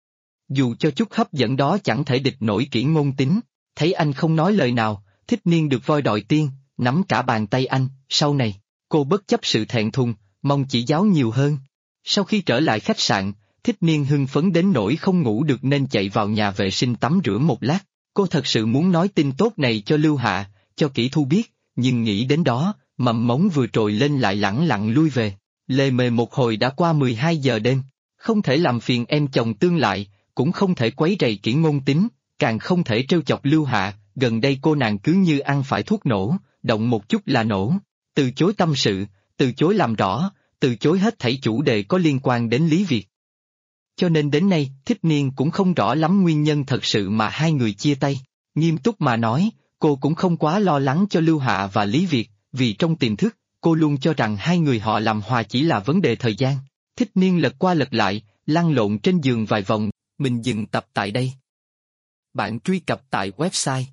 Dù cho chút hấp dẫn đó chẳng thể địch nổi Kỷ Ngôn Tín, thấy anh không nói lời nào, Thích Niên được voi đòi tiên, nắm cả bàn tay anh, sau này, cô bất chấp sự thẹn thùng, mong chỉ giáo nhiều hơn. Sau khi trở lại khách sạn, Thích Niên hưng phấn đến nỗi không ngủ được nên chạy vào nhà vệ sinh tắm rửa một lát. Cô thật sự muốn nói tin tốt này cho Lưu Hạ, cho Kỷ Thu biết, nhưng nghĩ đến đó, mầm mống vừa trồi lên lại lẳng lặng lui về. Lề mề một hồi đã qua 12 giờ đêm, không thể làm phiền em chồng tương lại, cũng không thể quấy rầy Kỷ Ngôn Tín, càng không thể trêu chọc Lưu Hạ, gần đây cô nàng cứ như ăn phải thuốc nổ, động một chút là nổ, từ chối tâm sự, từ chối làm rõ, từ chối hết thảy chủ đề có liên quan đến Lý Việt. Cho nên đến nay, Thích Niên cũng không rõ lắm nguyên nhân thật sự mà hai người chia tay. Nghiêm túc mà nói, cô cũng không quá lo lắng cho Lưu Hạ và Lý Việt, vì trong tiềm thức, cô luôn cho rằng hai người họ làm hòa chỉ là vấn đề thời gian. Thích Niên lật qua lật lại, lăn lộn trên giường vài vòng, mình dừng tập tại đây. Bạn truy cập tại website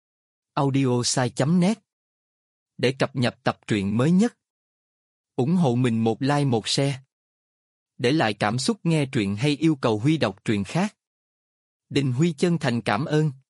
audiosai.net để cập nhật tập truyện mới nhất. Ủng hộ mình một like một share. Để lại cảm xúc nghe truyện hay yêu cầu Huy đọc truyện khác. Đình Huy chân thành cảm ơn.